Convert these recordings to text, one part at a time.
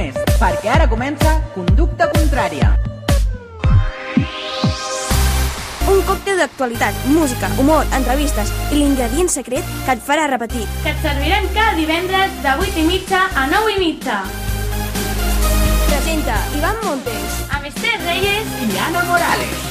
més, perquè ara comença Conducta Contrària. Un còctel d'actualitat, música, humor, entrevistes i l'ingredient secret que et farà repetir. Que et servirem cada divendres de 8:30 a 9:30. Presenta Iván Montes, Amb Esther Reyes I Ana Morales.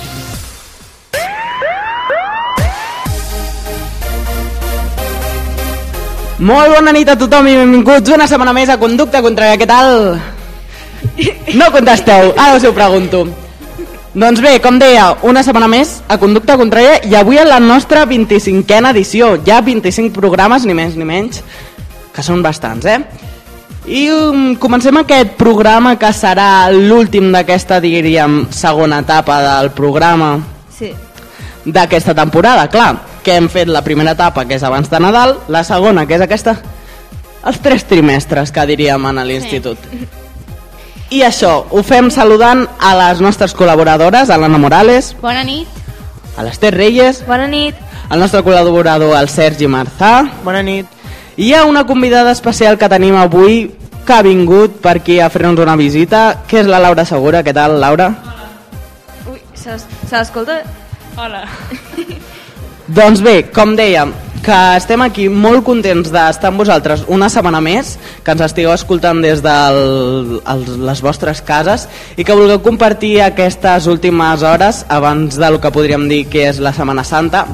Molt bona nit a tothom i benvinguts una setmana més a Conducta Contrària. Què tal? No contesteu, ara us ho pregunto. Doncs bé, com deia, una setmana més a Conducta Contrària i avui a la nostra 25a edició. Ja 25 programes, ni més ni menys, que són bastants, I comencem aquest programa que serà l'últim d'aquesta, diríem, segona etapa del programa. Sí. D'aquesta temporada, clar, que hem fet la primera etapa, que és abans de Nadal, la segona, que és aquesta, els 3 trimestres, que diríem a l'institut. I això, ho fem saludant a les nostres col·laboradores, a l'Anna Morales, Bona nit. a l'Esther Reyes, Bona nit. al nostre col·laborador, el Sergi Marzà. Bona nit. I hi ha una convidada especial que tenim avui, que ha vingut per aquí a fer-nos una visita, que és la Laura Segura. Què tal, Laura? Ui, se l'escolta? Hola. Doncs bé, com dèiem, que estem aquí molt contents d'estar amb vosaltres una setmana més, que ens estigueu escoltant des de les vostres cases i que vulgueu compartir aquestes últimes hores abans del que podríem dir que és la Setmana Santa.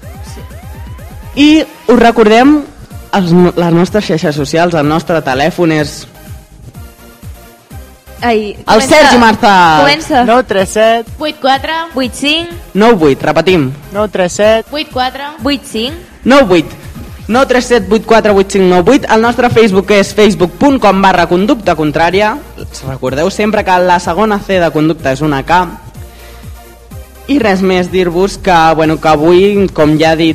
I us recordem les nostres xarxes socials, el nostre telèfon és... Ai, El Sergi Marzà. Comença. 937 84 85 98, repetim. 937 84 85 98 937 848598. El nostre Facebook és facebook.com/conducta contrària. Recordeu sempre que la segona C de conducta és una K. I res més, dir-vos que, que avui, com ja he dit,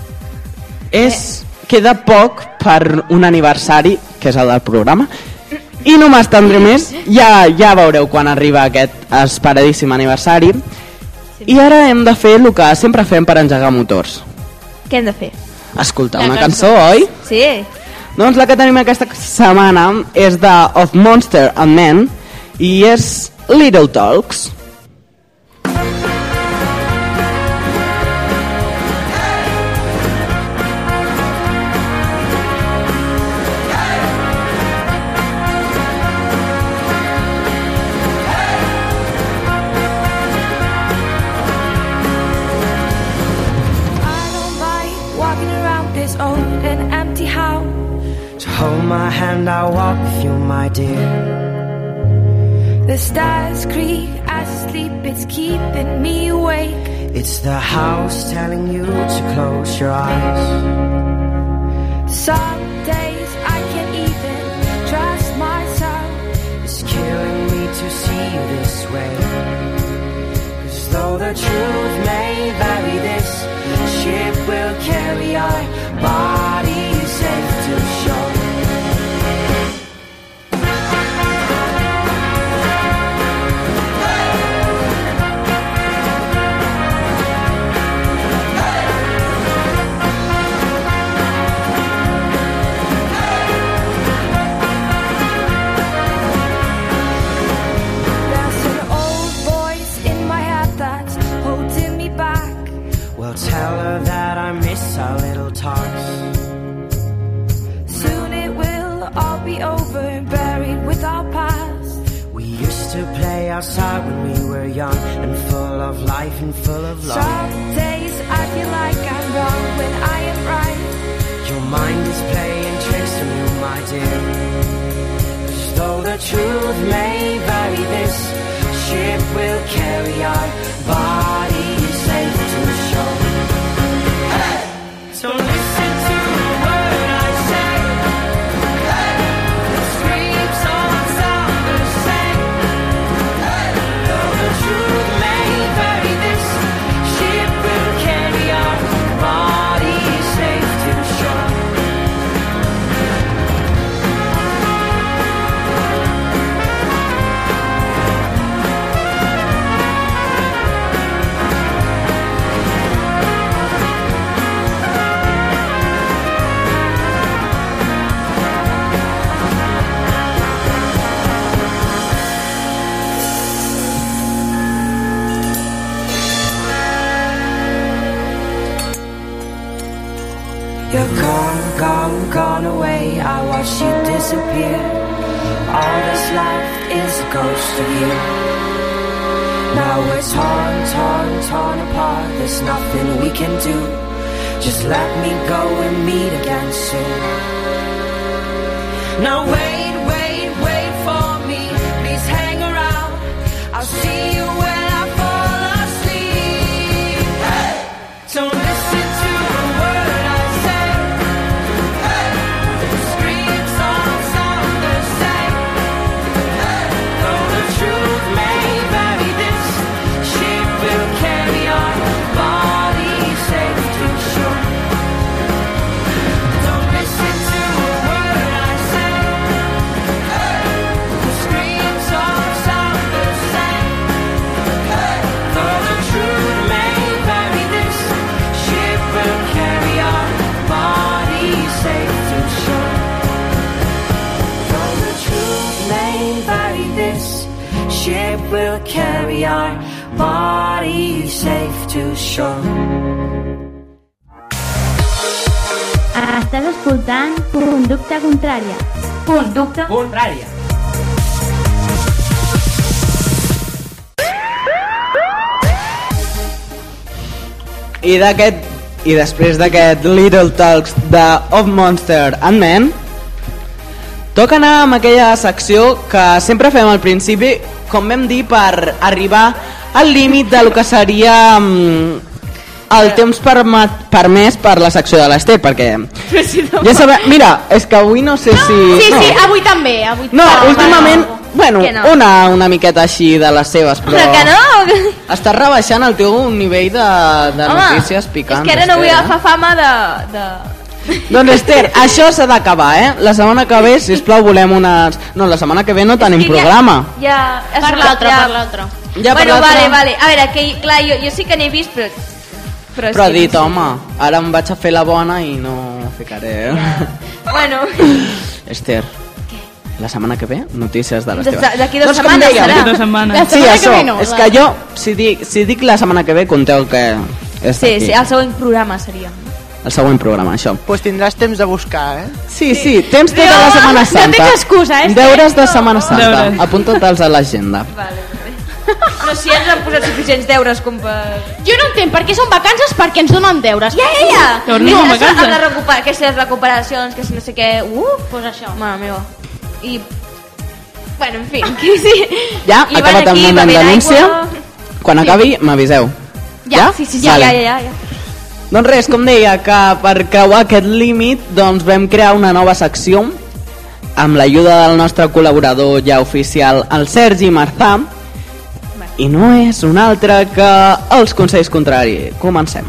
queda poc per un aniversari, que és el del programa, i no m'estendré més, ja veureu quan arriba aquest esperadíssim aniversari. I ara hem de fer el que sempre fem per engegar motors. Què hem de fer? Escoltar La una cançó. cançó, oi? Sí. Doncs la que tenim aquesta setmana és de Of Monster and Men i és Little Talks. Hold my hand, I'll walk with you, my dear. The stars creak as I sleep, it's keeping me awake. It's the house telling you to close your eyes. Some days I can't even trust myself. It's killing me to see you this way. 'Cause though the truth may vary, this ship will carry our bodies safe to shore. Tell her that I miss our little talks. Soon it will all be over, buried with our past. We used to play outside when we were young and full of life and full of love. Some days I feel like I'm wrong when I am right. Your mind is playing tricks on you, my dear. 'Cause though the truth may vary, this ship will carry our bodies safe to shore. So listen to the word I say. The screams all sound the same. Though the truth may vary, this ship will carry our bodies safe to shore. you disappeared. All that's left is a ghost of you. Now we're torn apart. There's nothing we can do. Just let me go and meet again soon. Now wait for me. Please hang around. I'll see you when I fall asleep. Hey! Don't listen to a word I say. Hey! The screams all sound the same. Hey! Though the truth may vary, this ship will carry our body safe to shore. Don't listen to a word I say. Hey! The screams all sound the same. Hey! Though the truth may vary, this ship will carry our body safe to shore. Though the truth may vary, this ship will carry our body safe to shore. Estàs escoltant Conducta Contrària. Conducta Contrària. I després d'aquest Little Talks de Of Monster and Men, toca anar amb aquella secció que sempre fem al principi, com vam dir, per arribar al límit de lo que seria el temps permès per la secció de l'Ester, perquè ja sabem, mira, és que avui no sé si... Sí, avui també. No, últimament, bueno, una miqueta així de les seves, però que no? estàs rebaixant el teu nivell de notícies picants. És que ara no vull agafar fama de... Doncs Ester, això s'ha d'acabar, la setmana que ve, sisplau, volem unes... No, la setmana que ve no tenim programa. Ja... Per l'altre. Bueno, vale. A veure, que clar, jo sí que n'he vist, però ha dit, home, ara em vaig a fer la bona i no ficaré. Bueno. Ester, la setmana que ve, notícies de les teves. D'aquí 2 setmanes serà. La setmana Sí, això, que ve no, és que jo, si dic la setmana que ve, conteu que és Sí, aquí. el següent programa seria. El següent programa, això. Pues tindràs temps de buscar, Sí, tens tota la Setmana Santa. No tens excusa, Deures de Setmana Santa. Deures. Apunta-te'ls a l'agenda. Però si ens han posat suficients deures com per... Jo no entenc per què són vacances, perquè ens donen deures. Ja! Tornem a vacances. Que si les recuperacions, que si no sé què... Pues això. Mare meva. I... Bueno, en fi, que sí. Ja, I acabat el moment de denúncia. Quan acabi, m'aviseu. Ja? Sí, Vale. ja. Doncs res, com deia, que per creuar aquest límit doncs vam crear una nova secció amb l'ajuda del nostre col·laborador ja oficial, el Sergi Marzà, i no és un altre que els consells contraris. Comencem.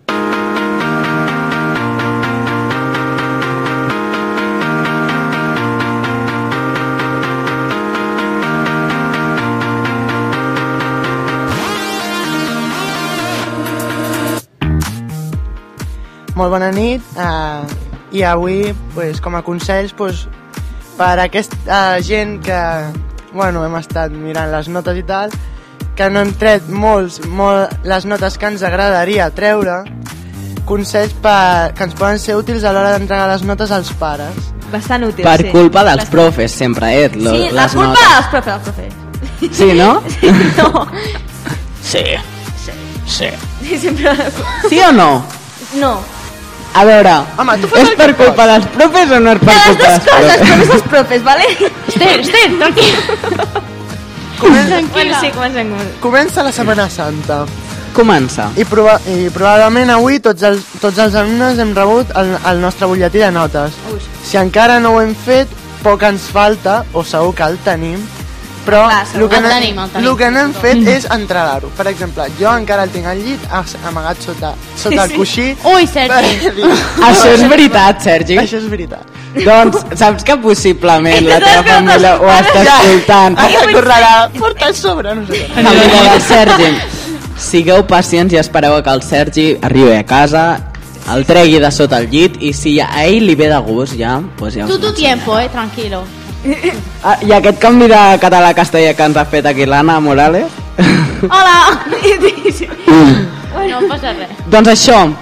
Molt bona nit, i avui, pues, com a consells, pues, per a aquesta gent que, bueno, hem estat mirant les notes i tal, que no hem tret molt les notes que ens agradaria treure, consells que ens poden ser útils a l'hora d'entregar les notes als pares. Bastant útil, Per culpa dels profes, sempre, Sí, la les culpa notes. dels profes. Sí, no? No. Sí. Sí, sempre... Sí o no? No. A veure, Home, tu fas és el per que culpa dels profes o no és per De les culpa dues dels coses, profes? només els profes, vale? Esther, tranquil. Bueno, sí, comencem. Comença la Setmana Santa Comença. i probablement avui tots els alumnes hem rebut el nostre butlletí de notes. Si encara no ho hem fet, poc ens falta, o segur que el tenim, però Clar, segur. el que El tenim. el que no hem fet és entregar-ho. Per exemple, jo encara el tinc al llit amagat sota el coixí. Ui, Sergi. per dir, Això és veritat, Sergi. Això és veritat. Doncs saps que possiblement la teva família ho està escoltant. Ara correrà, porta el sobre, no sé què. Família del Sergi, sigueu pacients i espereu que el Sergi arribi a casa, el tregui de sota el llit, i si a ell li ve de gust ja, pues ja us Tu tiempo, tranquilo. I aquest canvi de català a castellà que ens ha fet aquí l'Anna Morales. Hola. No passa res. Doncs això,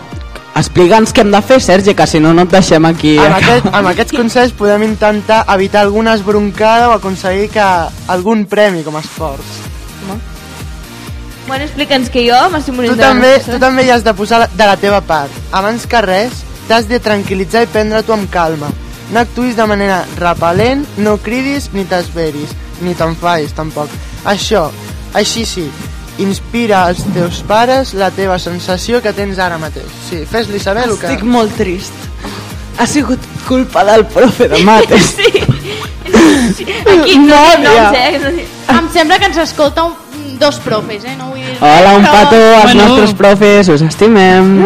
Explica'ns què hem de fer, Sergi, que si no, no et deixem aquí. Amb aquests consells podem intentar evitar alguna esbroncada o aconseguir que algun premi com a esforç. Bueno, explica'ns que jo m'estic morint Tu també hi has de posar de la teva part. Abans que res, t'has de tranquil·litzar i prendre-t'ho amb calma. No actuïs de manera repel·lent, no cridis ni t'esveris, ni t'enfadis tampoc. Així sí, inspira als teus pares la teva sensació que tens ara mateix. Sí, fes-li saber el que... Estic molt trist. Ha sigut culpa del profe de mates. Sí. Aquí no noms, Em sembla que ens escolta dos profes, no vull dir... Hola, un petó als nostres profes, us estimem.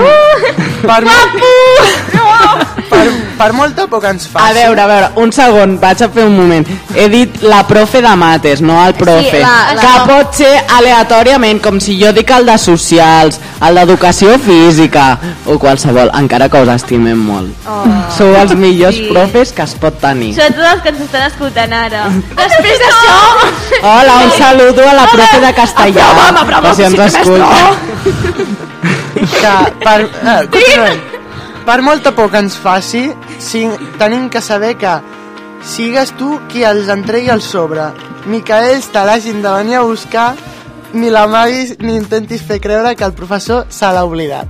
Per molta por que ens faci... A veure, un segon, vaig a fer un moment. He dit la profe de mates, no el profe. Sí, que pot ser aleatòriament, com si jo dic el de socials, el d'educació física, o qualsevol, encara que us estimem molt. Sou els millors profes que es pot tenir. Sobretot els que ens estan escoltant ara. Després d'això... Hola, un saludo a la profe de castellà. Bravo, si ens escolta. Per molta por que ens faci, tenim que saber que sigues tu qui els entregui el sobre, ni que ells te l'hagin de venir a buscar, ni l'amaguis ni intentis fer creure que el professor se l'ha oblidat.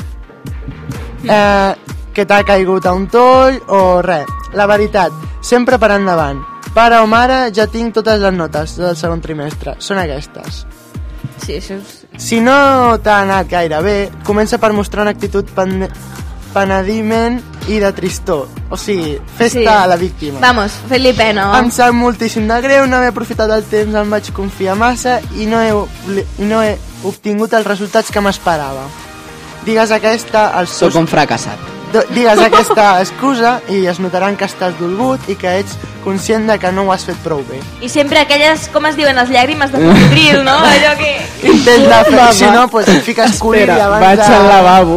Que t'ha caigut a un toll o res. La veritat, sempre per endavant. Pare o mare, ja tinc totes les notes del segon trimestre. Són aquestes. Sí, això és... Si no t'ha anat gaire bé, comença per mostrar una actitud penediment i de tristor. O sigui, festa a la víctima. Vamos, fes-li pena. Em sap moltíssim de greu, no haver aprofitat el temps, em vaig confiar massa i no he obtingut els resultats que m'esperava. Digues aquesta... Soc un fracassat. Digues aquesta excusa i es notaran que estàs dolgut i que ets conscient de que no ho has fet prou bé. I sempre aquelles, com es diuen, les llàgrimes de cocodril, no? Allò que... Intenta fer, si no, pues, fiques cul·lir abans vaig al lavabo.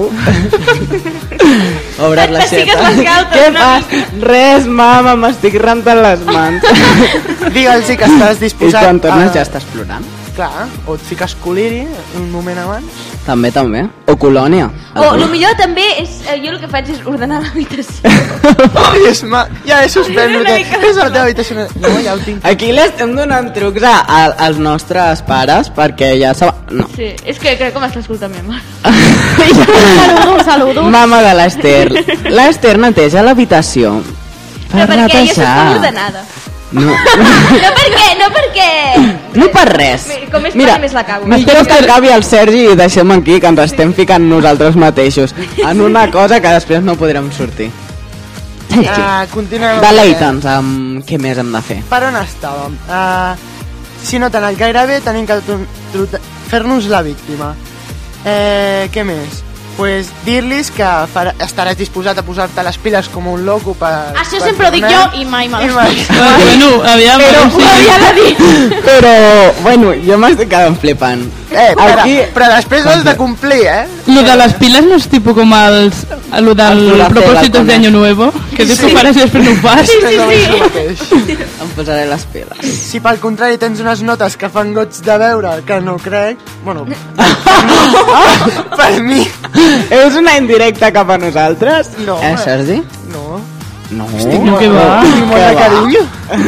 Obres la xeta. Què fas? Res, mama, m'estic rentant les mans. Digue'ls que estàs disposat... I quan tornes ja estàs plorant. Clar, o et fiques col·liri un moment abans. També. O colònia. O el millor també és... Jo el que faig és ordenar l'habitació. Ja he suspès. És la teva habitació. No, ja ho tinc. Aquí li estem donant trucs als nostres pares perquè ja saben... No. Sí, és que crec que m'està escoltant mi mare. Saludo. Mama de l'Ester. L'Ester neteja l'habitació. Però perquè jo soc molt ordenada. No. No perquè... No per res. Com és Mira, més la cago. millor que acabi el Sergi i deixem aquí que ens estem ficant nosaltres mateixos en una cosa que després no podrem sortir. Continuem. Deleita'ns amb què més hem de fer. Per on estàvem? Si no t'ha anat gaire bé, tenim que fer-nos la víctima. Què més? Pues dir-los que estaràs disposat a posar-te les piles com un loco per... Això sempre ho dic jo i mai me l'he Bueno, aviam... Però, bueno, jo m'estic quedant flipant. Però després ho has de complir, Lo de les piles no és tipus com lo del propòsitos de Año Nuevo, que dius que ho faràs i després no ho fas. Sí. Em posaré les piles. Si pel contrari tens unes notes que fan goig de veure, que no crec, bueno, per mi... És una indirecta cap a nosaltres? No. Sergi? No. No. No, que va. Tinc molt de carinyo.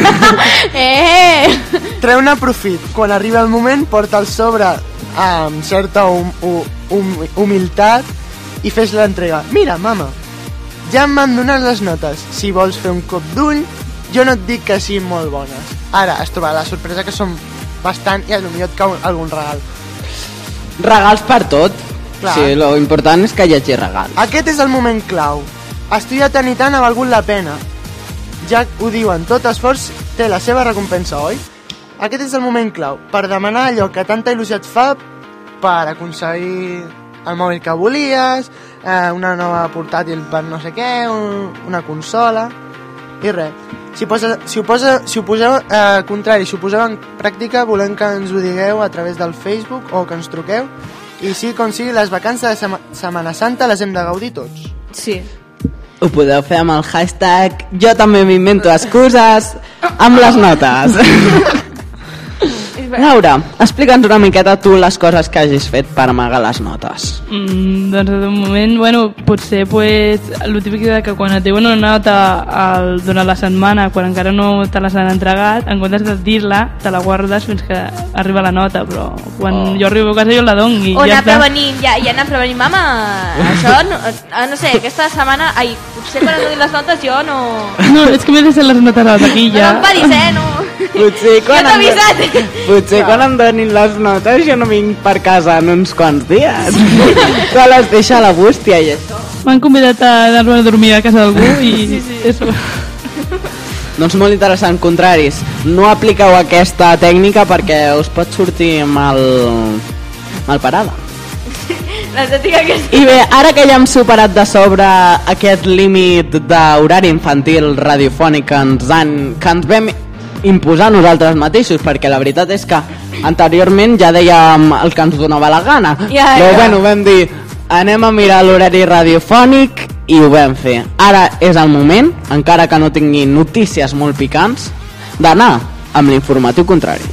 Treu-ne profit. Quan arriba el moment, porta el sobre amb certa humilitat i fes l'entrega. Mira, mama, ja m'han donat les notes. Si vols fer un cop d'ull, jo no et dic que siguin molt bones. Ara es trobarà la sorpresa que són bastant i potser et cau algun regal. Regals per tot. Clar. Sí, lo important és que hi hagi regals. Aquest és el moment clau. Estudiar tant i tant ha valgut la pena. Ja ho diuen, tot esforç té la seva recompensa, oi? Aquest és el moment clau per demanar allò que tanta il·lusió et fa per aconseguir el mòbil que volies, una nova portàtil per no sé què, una consola i res. Si ho poseu contrari, si ho poseu en pràctica, volem que ens ho digueu a través del Facebook o que ens truqueu. I sigui com sigui, les vacances de Setmana Santa les hem de gaudir tots. Sí. Ho podeu fer amb el hashtag jo també m'invento excuses amb les notes. Laura, explica'ns una miqueta tu les coses que hagis fet per amagar les notes. Doncs de moment, potser el típic que quan et diuen una nota durant la setmana, quan encara no te les han entregat, en comptes de dir-la, te la guardes fins que arriba la nota, però quan jo arribo a casa jo la dono i o ja anar prevenint, ja anar prevenint, mama, això, no sé, aquesta setmana, potser quan em donin les notes jo no... No, és que m'he deixat les notes a la taquilla. No em paris, no... Potser quan, jo t'he avisat. Potser quan em donin les notes jo no vinc per casa en uns quants dies. Se les deixa a la bústia i això. M'han convidat a anar-me a dormir a casa d'algú i això. Doncs molt interessant, contraris. No apliqueu aquesta tècnica perquè us pot sortir mal parada. I bé, ara que ja hem superat de sobre aquest límit d'horari infantil radiofònic que ens vam imposar nosaltres mateixos, perquè la veritat és que anteriorment ja dèiem el que ens donava la gana, però bueno, vam dir anem a mirar l'horari radiofònic i ho vam fer. Ara és el moment, encara que no tingui notícies molt picants, d'anar amb l'informatiu contrari.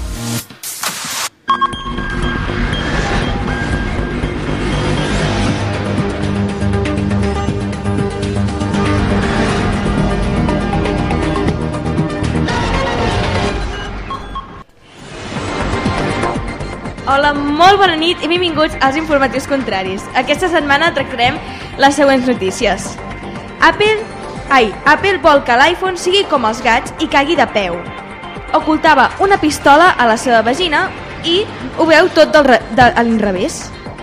Hola, molt bona nit i benvinguts als informatius contraris. Aquesta setmana tractarem les següents notícies. Apple vol que l'iPhone sigui com els gats i cagui de peu. Ocultava una pistola a la seva vagina i ho veu tot a l'inrevés.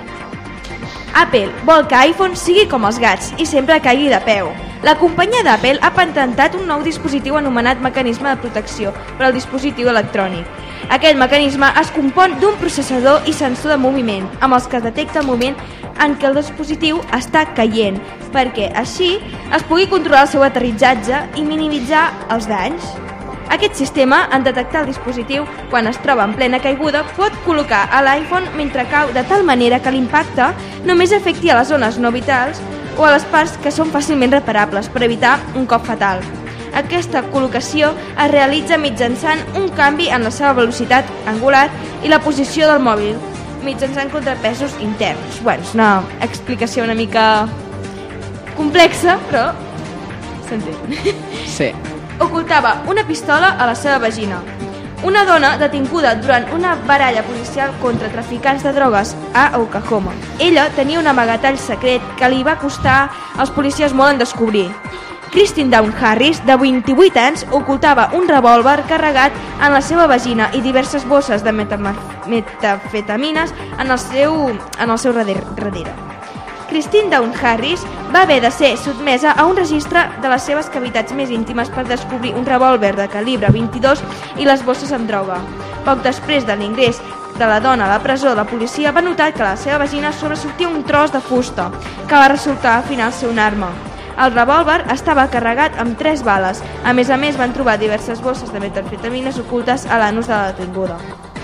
Apple vol que iPhone sigui com els gats i sempre caigui de peu. La companyia d'Apple ha patentat un nou dispositiu anomenat mecanisme de protecció per al dispositiu electrònic. Aquest mecanisme es compon d'un processador i sensor de moviment, amb els que es detecta el moment en què el dispositiu està caient, perquè així es pugui controlar el seu aterritjatge i minimitzar els danys. Aquest sistema, en detectar el dispositiu quan es troba en plena caiguda, pot col·locar a l'iPhone mentre cau de tal manera que l'impacte només afecti a les zones no vitals o a les parts que són fàcilment reparables per evitar un cop fatal. Aquesta col·locació es realitza mitjançant un canvi en la seva velocitat angular i la posició del mòbil, mitjançant contrapesos interns. Bueno, és una explicació una mica complexa, però s'entén. Sí. Ocultava una pistola a la seva vagina. Una dona detinguda durant una baralla policial contra traficants de drogues a Oklahoma. Ella tenia un amagatall secret que li va costar als policies molt en descobrir. Christine Dawn Harris, de 28 anys, ocultava un revòlver carregat en la seva vagina i diverses bosses de metafetamines en el seu darrere. Christine Dawn Harris va haver de ser sotmesa a un registre de les seves cavitats més íntimes per descobrir un revòlver de calibre 22 i les bosses amb droga. Poc després de l'ingrés de la dona a la presó, la policia va notar que a la seva vagina sobresortia un tros de fusta, que va resultar al final ser una arma. El revòlver estava carregat amb 3 bales. A més, van trobar diverses bosses de metamfetamines ocultes a l'anus de la detinguda.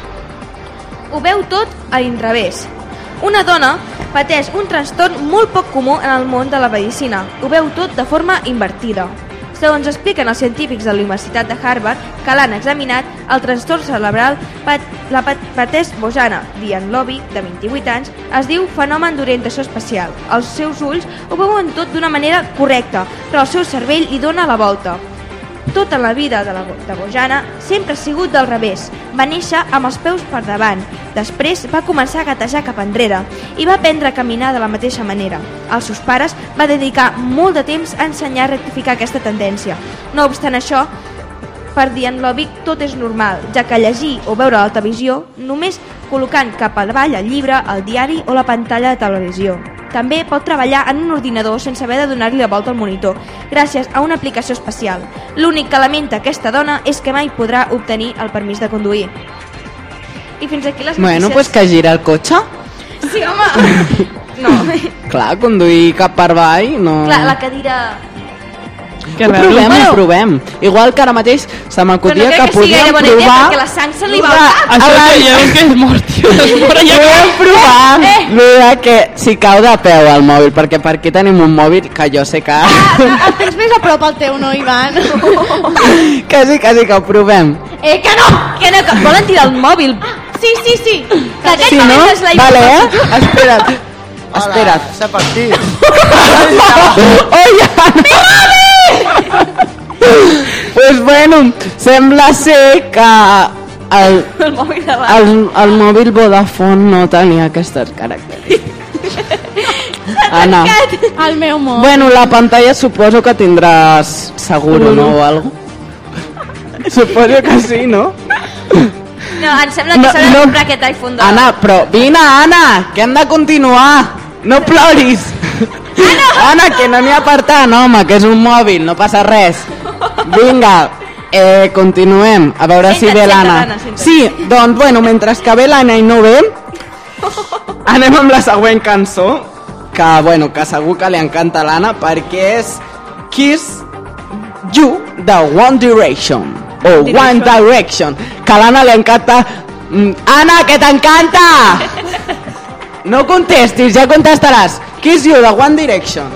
Ho veu tot a l'inrevés. Una dona pateix un trastorn molt poc comú en el món de la medicina. Ho veu tot de forma invertida. Segons expliquen els científics de la Universitat de Harvard que l'han examinat, el trastorn cerebral la pateix Bojana Dianlovic, de 28 anys, es diu fenomen d'orientació espacial. Els seus ulls ho veuen tot d'una manera correcta, però el seu cervell li dona la volta. Tota la vida de Bojana sempre ha sigut del revés. Va néixer amb els peus per davant, després va començar a gatejar cap enrere i va aprendre a caminar de la mateixa manera. Els seus pares va dedicar molt de temps a ensenyar a rectificar aquesta tendència. No obstant això, per Dianlovic tot és normal, ja que llegir o veure la televisió només col·locant cap avall el llibre, el diari o la pantalla de televisió. També pot treballar en un ordinador sense haver de donar-li la volta al monitor, gràcies a una aplicació especial. L'únic que lamenta aquesta dona és que mai podrà obtenir el permís de conduir. I fins aquí les notícies... Bueno, pues que gira el cotxe. Sí, home! No. Clar, conduir cap per avall, no... Clar, la cadira... Ho provem. Igual que ara mateix se m'acudia que podíem provar... Idea, perquè la sang se li va al cap. Això creieu que és mort, tio. Podem provar que si cau de peu al mòbil, perquè per aquí tenim un mòbil que jo sé que... El tens més a prop al teu, no, Ivan? Que sí, que ho provem. Que no! Volen tirar el mòbil Sí. Sí, no? Vale, Espera't. Espera't. S'ha partit. Pues bueno, sembla ser que el mòbil Vodafone no tenia aquestes característiques. Anna. El meu mòbil. Bueno, la pantalla suposo que tindràs seguro, no? O algo. Suposo que sí, no? No, em sembla que s'ha de comprar aquest iPhone de... Anna, però vine, Anna, que hem de continuar. No ploris. Anna, que no n'hi ha per tant, home, que és un mòbil, no passa res. Vinga, continuem, a veure si ve l'Anna. Sí, doncs, bueno, mentre que ve l'Anna i no ve, anem amb la següent cançó, que, bueno, que segur que li encanta a l'Anna, perquè és Kiss You de One Direction, o One Direction, que a l'Anna li encanta. Anna, que t'encanta! No contestis, ja contestaràs. Kiss You de One Direction.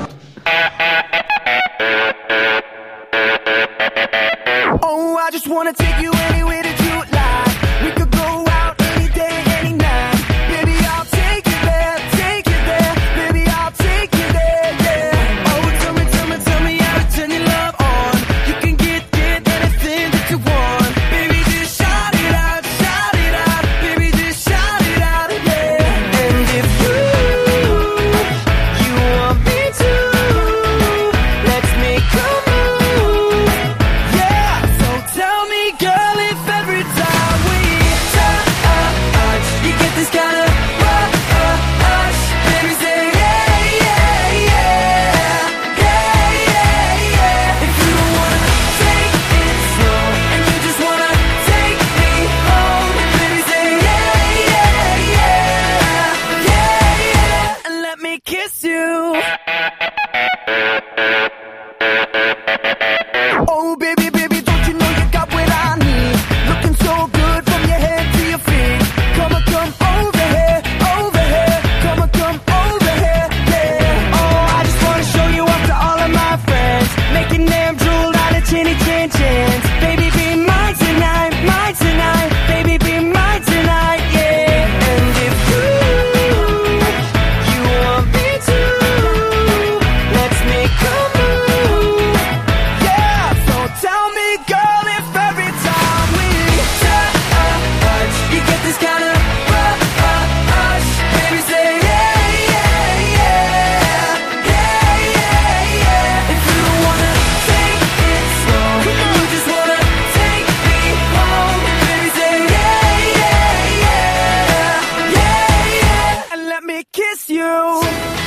Oh, I just wanna take you anywhere that you like. We could go out any day, any night. Baby, I'll take you there, take you there. Baby, I'll take you there, yeah. Oh, tell me how to turn your love on. You can get anything that you want. Baby, just shout it out, baby, just shout it out, yeah. And if you want me to, let's make a move, yeah. So tell me, girl, if every time we touch, you get this kind of rush, baby, say yeah, yeah, yeah, yeah, yeah, yeah. If you don't wanna take it slow and you just wanna take me home, baby, say yeah, yeah, yeah, yeah, yeah, and let me kiss you. Oh, baby, don't you know you got what I need? Looking so good from your head to your feet. Come over here, come over here, yeah. Oh, I just wanna show you off to all of my friends, making them drool out of chinny chin chins. Baby, be mine tonight, baby, be mine tonight, yeah. And if you want me to, let's make a move, yeah. So tell me, girl, if every time we touch, you get this kind of rush, baby, say yeah, yeah, yeah, yeah, yeah, yeah. If you don't wanna take it slow, you just wanna take me home, baby, say yeah, yeah, yeah, yeah, yeah, and let me kiss you.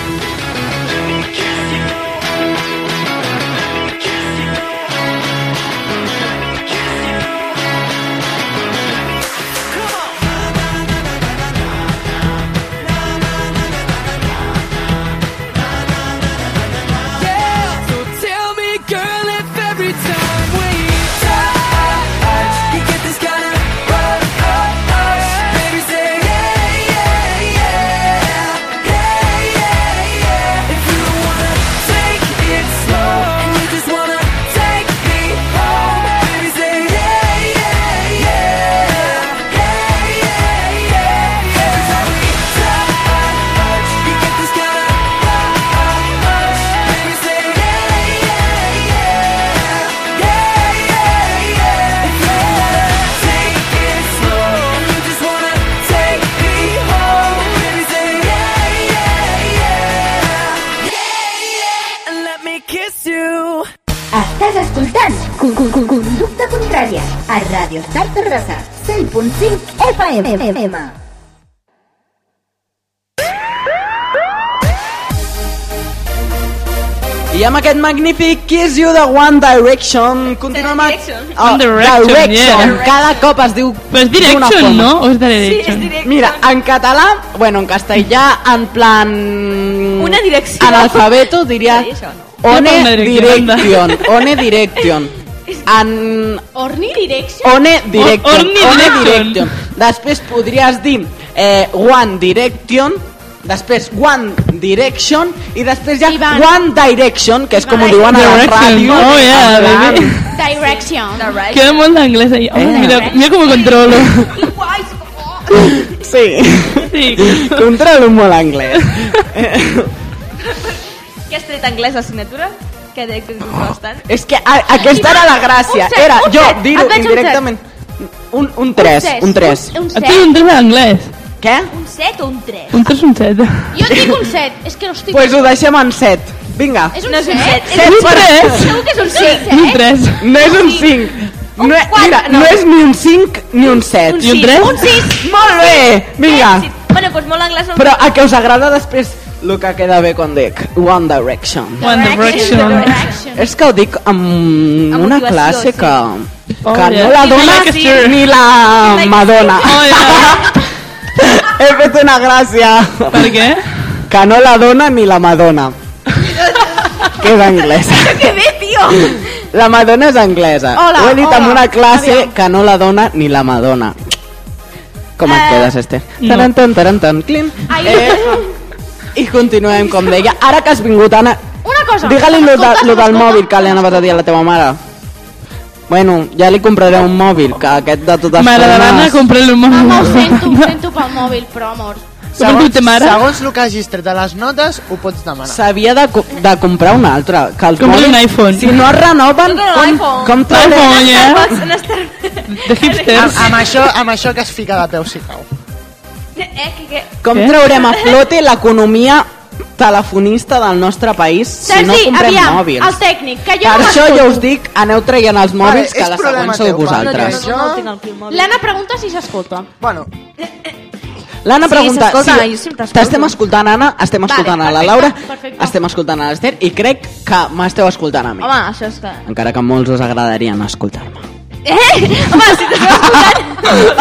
Yeah, so tell me, girl, if every time we touch, you get this kind of rush, baby, say yeah, yeah, yeah, yeah, yeah, yeah. If you don't wanna take it slow and you just wanna take me home, baby, say yeah, yeah, yeah, yeah, yeah, yeah. Every time we touch, you get this kind of rush, baby, say yeah, yeah, yeah, yeah, yeah, yeah. If you wanna take it slow and you just wanna take me home, baby, say yeah, yeah, yeah, yeah, yeah, and let me kiss you. Estàs escoltant Conducta Contrària a Ràdio Estar Terrassa 100.5 FM. I amb aquest magnífic Kiss You de One Direction continuem a... One Direction, yeah. Cada cop es diu Però és d'una Direction, forma. no? O és Direction? Mira, en català, bueno, en castellà, en plan... Una direcció. En alfabeto diria One Direction. One Direction. En... Orni Direction? One Direction. Orni One Direction. Direction. Després podries dir One Direction, després One Direction i després ja One Direction, que és com ho diuen a la ràdio. Oh, yeah, baby. Direction. Queda molt d'anglès ahí. Oh, mira com ho controlo. Sí. Controlo molt anglès. Què has tret anglès a l'assignatura? Que bastant. És que aquesta era la gràcia. Era jo dir-ho indirectament. Un 3. Un 3. A tu un 3 en anglès. Què? Un 7 o un 3? Un 3 o un 7. Jo et dic un 7. És que no estic... Pues ho deixem en 7. Vinga. És un No és un 7? 7. Un 3. Segur que és un 6, Un 3. No és un 5. Mira, no és ni un 5 ni un 7. I un 3? Un 6. Molt bé. Vinga. Bueno, doncs molt anglès no... Però a què us agrada després el que queda bé quan dic One Direction? One Direction. És que ho dic amb una motivació, classe sí. que yeah. no la dona ni la Madonna. Oh, yeah. He fet una gràcia. Per què? Que no la dona ni la Madonna. Que és anglesa. Que bé, tio! La Madonna és anglesa. Hola, Ho he dit en hola. una classe Aviam. que no la dona ni la Madonna. Com et quedes, Esther? Tarantan, clin. I continuem, com deia. Ara que has vingut, Anna, Una cosa. digue-li lo del mòbil que li anaves a dir a la teva mare. Bueno, ja li compraré un mòbil, que aquest de totes M'agradaria anar a comprar-li un mòbil. Mama, ho sento pel mòbil, però amor. Segons el que hagis tret de les notes, ho pots demanar. S'havia de comprar un altre. Que els Compra un mòbils, iPhone. Si no es renoven, com traurem? De hipsters. Amb això que es fica de peu si cau. Com Què? traurem a flote l'economia telefonista del nostre país si no comprem aviam, mòbils? el tècnic, que jo Per no això jo m'escolto. us dic, aneu traient els mòbils, que és la problema següent sou teu, va. vosaltres. No tinc el mòbil. L'Anna pregunta si s'escolta. Bueno, L'Anna pregunta... s'escolta, jo sempre t'escolto. T'estem escoltant, Anna, estem escoltant a la Laura, perfecte. estem escoltant a l'Ester i crec que m'esteu escoltant a mi. Home, això és que... Encara que a molts us agradaria no escoltar-me. Home, si t'esteu escoltant...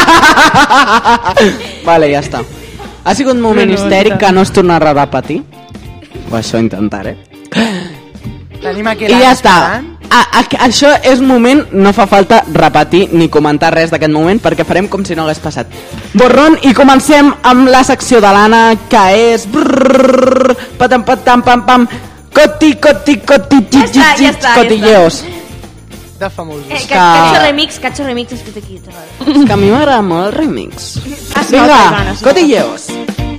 Vale, ja està. Ha sigut un moment Bueno, histèric ja. que no es tornarà a repetir. O això intentaré. tenim aquí I ja està. Això és moment, no fa falta repetir ni comentar res d'aquest moment perquè farem com si no hagués passat. Borrón, i comencem amb la secció de l'Anna, que és... Patam, patam, pam, pam. Coti, cotilleos. De famosos. Cacho remix has fet aquí. És que a mi m'agrada molt el remix. Es Vinga, nota, Ivana, es nota. cotilleos.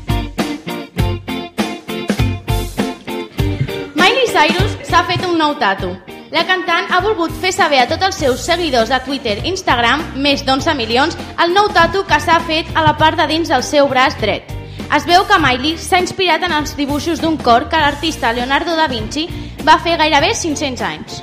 Miley Cyrus s'ha fet un nou tatu. La cantant ha volgut fer saber a tots els seus seguidors de Twitter i Instagram, més d'11 milions, el nou tatu que s'ha fet a la part de dins del seu braç dret. Es veu que Miley s'ha inspirat en els dibuixos d'un cor que l'artista Leonardo da Vinci va fer gairebé 500 anys.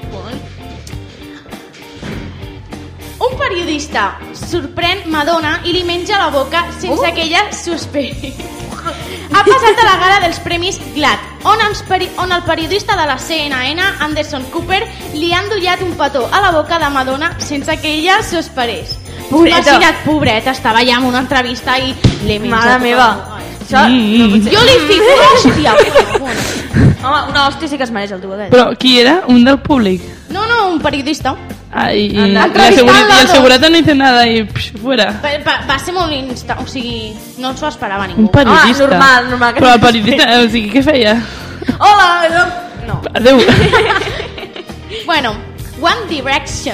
Un periodista sorprèn Madonna i li menja la boca sense que ella s'ho esperi. Ha passat a la gala dels Premis GLAAD, on el periodista de la CNN, Anderson Cooper, li ha endollat un petó a la boca de Madonna sense que ella s'ho esperés. Imagina't, pobreta, estava allà en una entrevista i li menja Mare tota meva. la boca. Això... Jo li fico una hòstia. Home, una hòstia sí que es mereix el teu aquest. Però qui era? Un del públic? No, un periodista. Ah, y Entrevistando. el segurata no hizo nada y fuera. Va ser molt o sigui, no s'ho esperava ningú. Un periodista. normal. Però el periodista, o sigui, què feia? Hola! No. Adéu. Bueno, One Direction.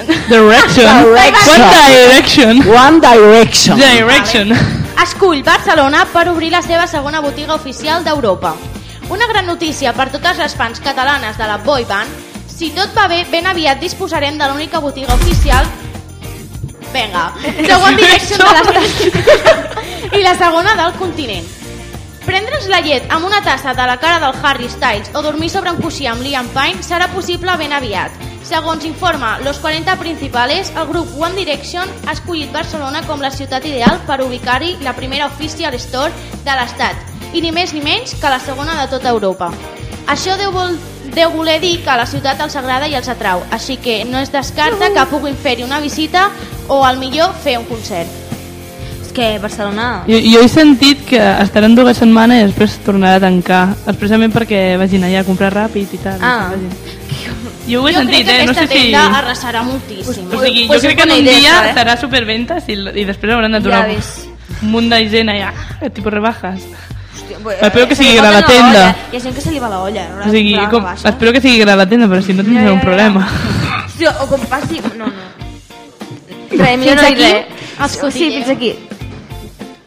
One Direction. Direction. Escull Barcelona per obrir la seva segona botiga oficial d'Europa. Una gran notícia per totes les fans catalanes de la boy band. Si tot va bé, ben aviat disposarem de l'única botiga oficial de One Direction de l'estat i la segona del continent. Prendre's la llet amb una tassa de la cara del Harry Styles o dormir sobre un coixí amb Liam Payne serà possible ben aviat. Segons informa Los 40 Principales, el grup One Direction ha escollit Barcelona com la ciutat ideal per ubicar-hi la primera official store de l'estat i ni més ni menys que la segona de tota Europa. Això deu voler dir que a la ciutat els agrada i els atrau, així que no es descarta que puguin fer-hi una visita o al millor fer un concert. És que Barcelona... Jo he sentit que estaran 2 setmanes i després tornarà a tancar, expressament perquè vagin allà a comprar ràpid i tal. Jo ho he sentit, crec que no sé aquesta si... tenda arrasarà moltíssim. O sigui, jo crec que en un dia estarà superventas i després hauran de tornar un munt de gent allà, tipus rebajas. Espero que sigui gran la tenda. Hi ha gent que se li va la olla. O sigui, espero que sigui gran la tenda, però si no tindrà un problema. O com passi... No. Res, millor no dir res. Els Sí, fins aquí.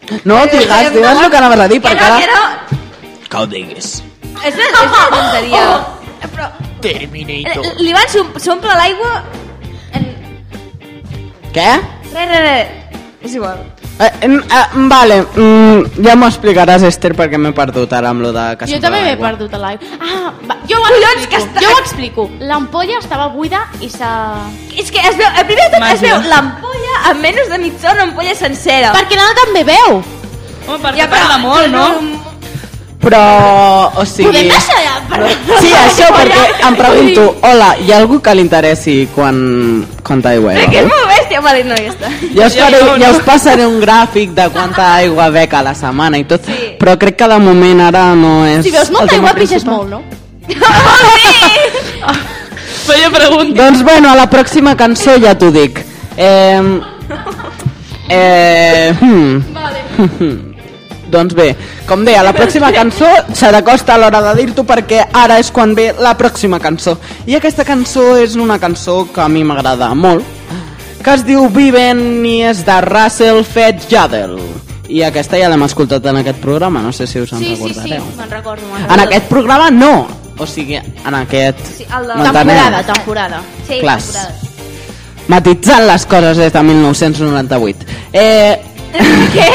No, digues el que anaves a dir, perquè ara... Que ho diguis. És una tonteria. Però... Terminator. L'Ivan s'omple l'aigua... Què? Res. És igual. Vale, ja m'ho explicaràs, Esther, perquè m'he perdut ara amb lo de que jo també m'he perdut a l'aigua. Jo ho explico. L'ampolla estava buida i s'ha... És que es veu, primer de tot es veu l'ampolla en menys de mitja hora, una ampolla sencera. Perquè l'Anna també veu. Home, perquè parla molt, no? Però, o sigui... Podem deixar ja parlar? Sí, això, perquè em pregunto, hola, hi ha algú que li interessi quanta aigua hi Que és ha? molt bèstia, vale, no, ja està. Ja us passaré un gràfic de quanta aigua bec a la setmana i tot, però crec que de moment ara no és... Si veus molta aigua, pixes molt, no? Feia pregunta. Doncs bueno, a la pròxima cançó ja t'ho dic. Doncs bé, com deia, la pròxima cançó se t'acosta a l'hora de dir-t'ho perquè ara és quan ve la pròxima cançó. I aquesta cançó és una cançó que a mi m'agrada molt, que es diu Viven i és de Russell Fitzgerald. I aquesta ja l'hem escoltat en aquest programa, no sé si us en recordareu. Sí, me'n recordo. En aquest programa no, o sigui, en aquest... Sí, temporada. Sí, Clar, temporada. matitzant les coses des de 1998. Què?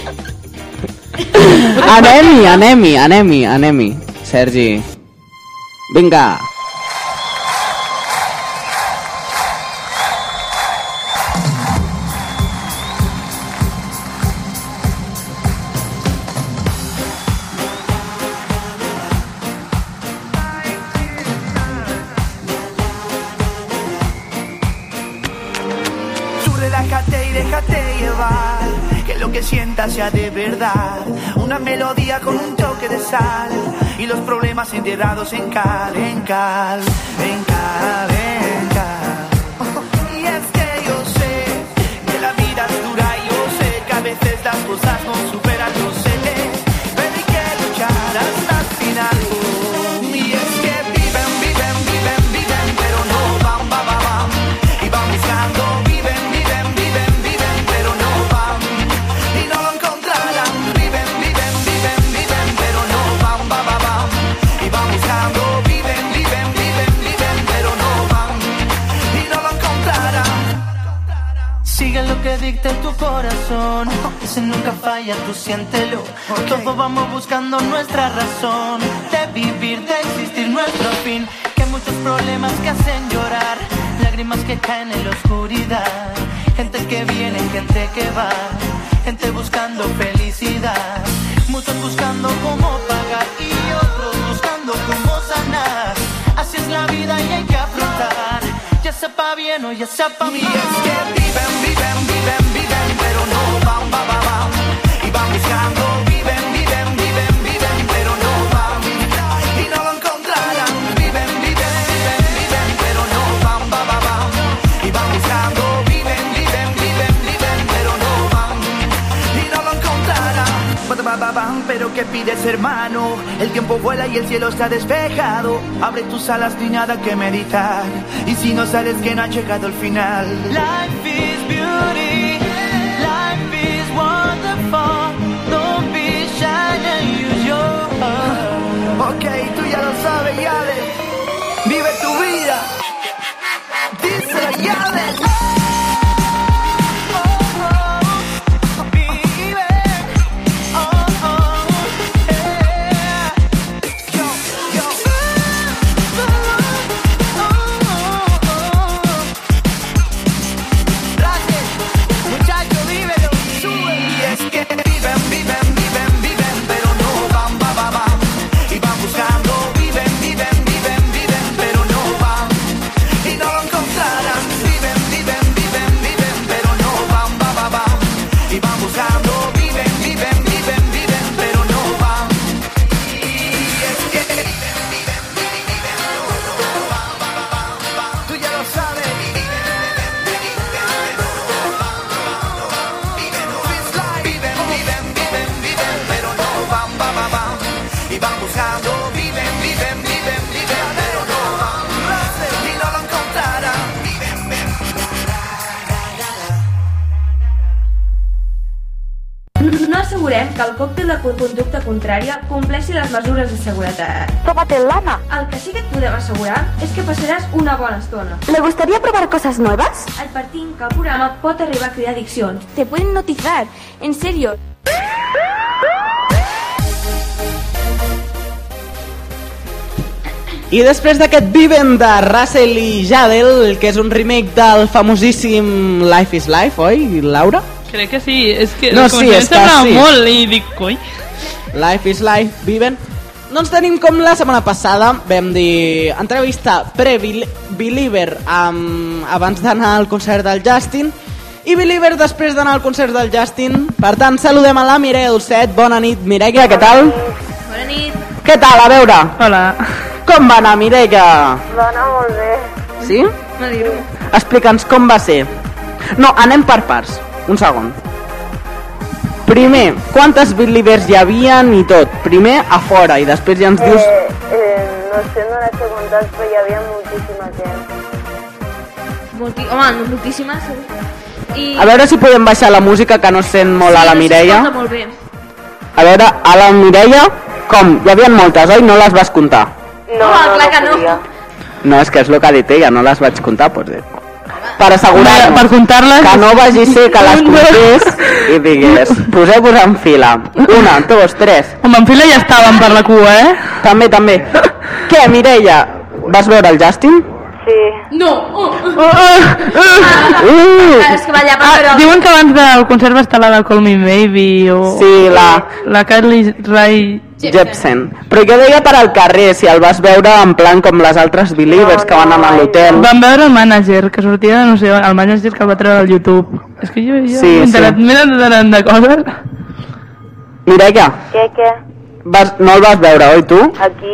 Anem-hi, Sergi. Vinga. Tú relájate y déjate llevar, que lo que sientas sea de verdad. Una melodía con un toque de sal y los problemas enterrados en cal. Y es que yo sé que la vida es dura y yo sé que a veces las cosas no superan, yo sé, pero hay que luchar hasta el final. Y es que viven, pero no van. Y van buscando, viven, pero no van. Y no lo encontrarán. Viven, pero no van. Y van buscando, viven, pero no van. Y no lo encontrarán. Sigue lo que dicte tu corazón, ese nunca falla, tú siéntelo. Todos vamos buscando nuestra razón de vivir, de existir, nuestro fin. Que hay muchos problemas que hacen llorar, lágrimas que caen en la oscuridad. Gente que viene, gente que va, gente buscando felicidad. Muchos buscando cómo pagar y otros buscando cómo sanar. Así es la vida y hay que afrontar, ya sepa bien o ya sepa mal. Y es que viven, pero no van. Y van buscando, viven, pero no van. Y no lo encontrarán. Viven, pero no van. Y van buscando, viven, pero no van. Y no lo encontrarán. Pero ¿qué pides, hermano? El tiempo vuela y el cielo está despejado. Abre tus alas, ni nada que meditar. Y si no sales, que no ha llegado el final. Life is beauty, life is wonderful. Don't be shy and use your heart. Ok, tú ya lo sabes, Yale. Vive tu vida. Díselo, Yale. assegurem que el còctel de conducta contrària compleixi les mesures de seguretat. Tómate lana. El que sí que et podem assegurar és que passaràs una bona estona. ¿Le gustaría probar cosas nuevas? Advertim que el programa pot arribar a crear addiccions. Te pueden notizar, en serio. I després d'aquest Viven de Russell i Jadel, que és un remake del famosíssim Life is Life, oi, Laura? Crec que sí, és que no, sí, és que sí. Molt i dic, coi. Life is Life, Viven. Doncs tenim com la setmana passada, vam dir entrevista pre-Believer abans d'anar al concert del Justin i Believer després d'anar al concert del Justin. Per tant, saludem a la Mireia Dolcet. Bona nit, Mireia, què tal? Bona nit. Què tal, a veure? Hola. Com va anar, Mireia? Va anar molt bé. Sí? M'alegro. Explica'ns com va ser. No, anem per parts. Un segon. Primer, quantes Believers hi havia i tot? Primer a fora i després ja ens dius... No sé, no les he comptat, però hi havia moltíssima gent. Home, moltíssima, sí. I... A veure si podem baixar la música, que no sent molt a la Mireia. Sí, no molt bé. A veure, a la Mireia, com? Hi havia moltes, oi? No les vas comptar? No, clar que no. No, és que és el que ha dit ella, no les vaig comptar, doncs... Per assegurar-nos per comptar-les que no vagi a ser que les comptés i digués, poseu-vos en fila. 1, 2, 3. Home, en fila ja estàvem per la cua, eh? També, també. Què, Mireia, vas veure el Justin? Sí. No! És que va allà per veure... Diuen que abans del concert va estar la de Call Me Maybe o... Sí, la Carly Rae Jepsen. Però jo deia per al carrer, si el vas veure en plan com les altres Believers que van anar a l'hotel. Vam veure el mànager, que sortia, no sé, el mànager que el va treure al YouTube. És que jo sí, m'he enterat de coses. Mireia. Què? No el vas veure, oi, tu? Aquí?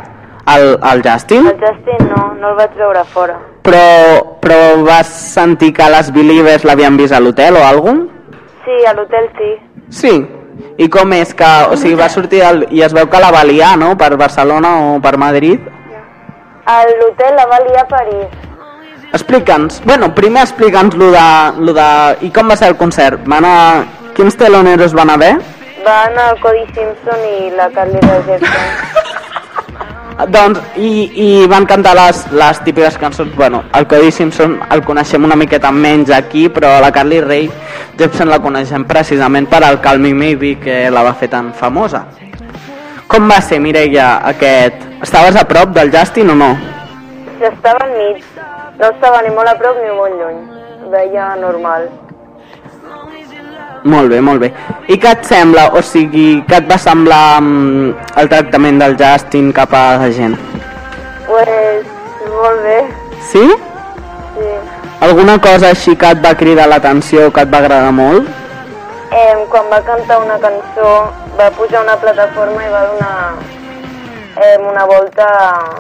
El Justin? El Justin no el vaig veure fora. Però vas sentir que les Believers l'havien vist a l'hotel o alguna cosa? Sí, a l'hotel sí. Sí? I com és que, o sigui, va sortir i es veu que la va liar, no?, per Barcelona o per Madrid? A l'hotel la va liar a París. Explica'ns, bueno, primer explica'ns lo de... I com va ser el concert? Quins teloneros van haver? Va anar el Cody Simpson i la Carly Rae Jepsen. Doncs, i van cantar les típiques cançons. Bueno, el Cody Simpson el coneixem una miqueta menys aquí, però la Carly Rae Jepsen la coneixem precisament per al Call Me Maybe, que la va fer tan famosa. Com va ser, Mireia, aquest... Estaves a prop del Justin o no? Sí, estava enmig. No estava ni molt a prop ni molt lluny. Veia normal. Molt bé, molt bé. I què et sembla, o sigui, què et va semblar el tractament del Justin cap a la gent? Pues, molt bé. Sí? Sí. Alguna cosa així que et va cridar l'atenció, que et va agradar molt? Quan va cantar una cançó, va pujar a una plataforma i va donar una volta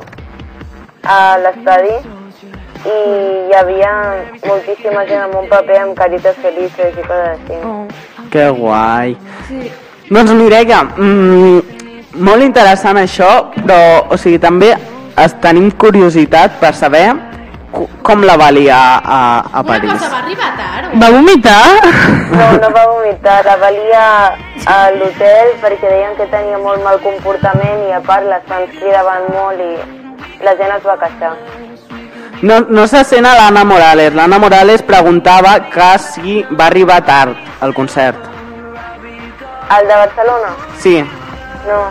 a l'estadi i hi havia moltíssima gent amb un paper amb carites felices i coses així. Que guai. Sí. Doncs Mireia, molt interessant això, però o sigui, també tenim curiositat per saber com la va liar a París. Una cosa, va arribar tard? Va vomitar? No va vomitar, la va liar a l'hotel perquè deien que tenia molt mal comportament i a part les fans cridaven molt i la gent es va queixar. No se sent a l'Anna Morales. L'Anna Morales preguntava que si va arribar tard al concert. El de Barcelona? Sí. No.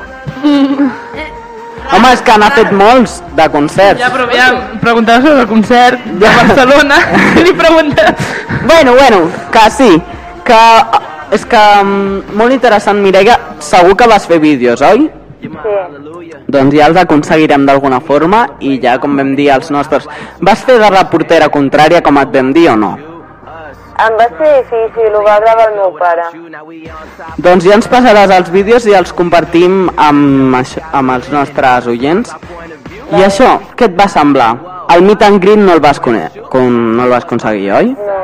Home, és que n'ha fet molts de concerts. Ja, però ja preguntava sobre el concert de Barcelona i li pregunta... Bueno, que sí. Que és que molt interessant, Mireia. Segur que vas fer vídeos, oi? Sí. Doncs ja els aconseguirem d'alguna forma i ja, com vam dir, els nostres... Vas fer de reportera contrària, com et vam dir, o no? Em va ser difícil, ho va gravar el meu pare. Doncs ja ens passaràs els vídeos i els compartim amb els nostres oients. I això, què et va semblar? El meet and greet no el vas aconseguir, oi? No.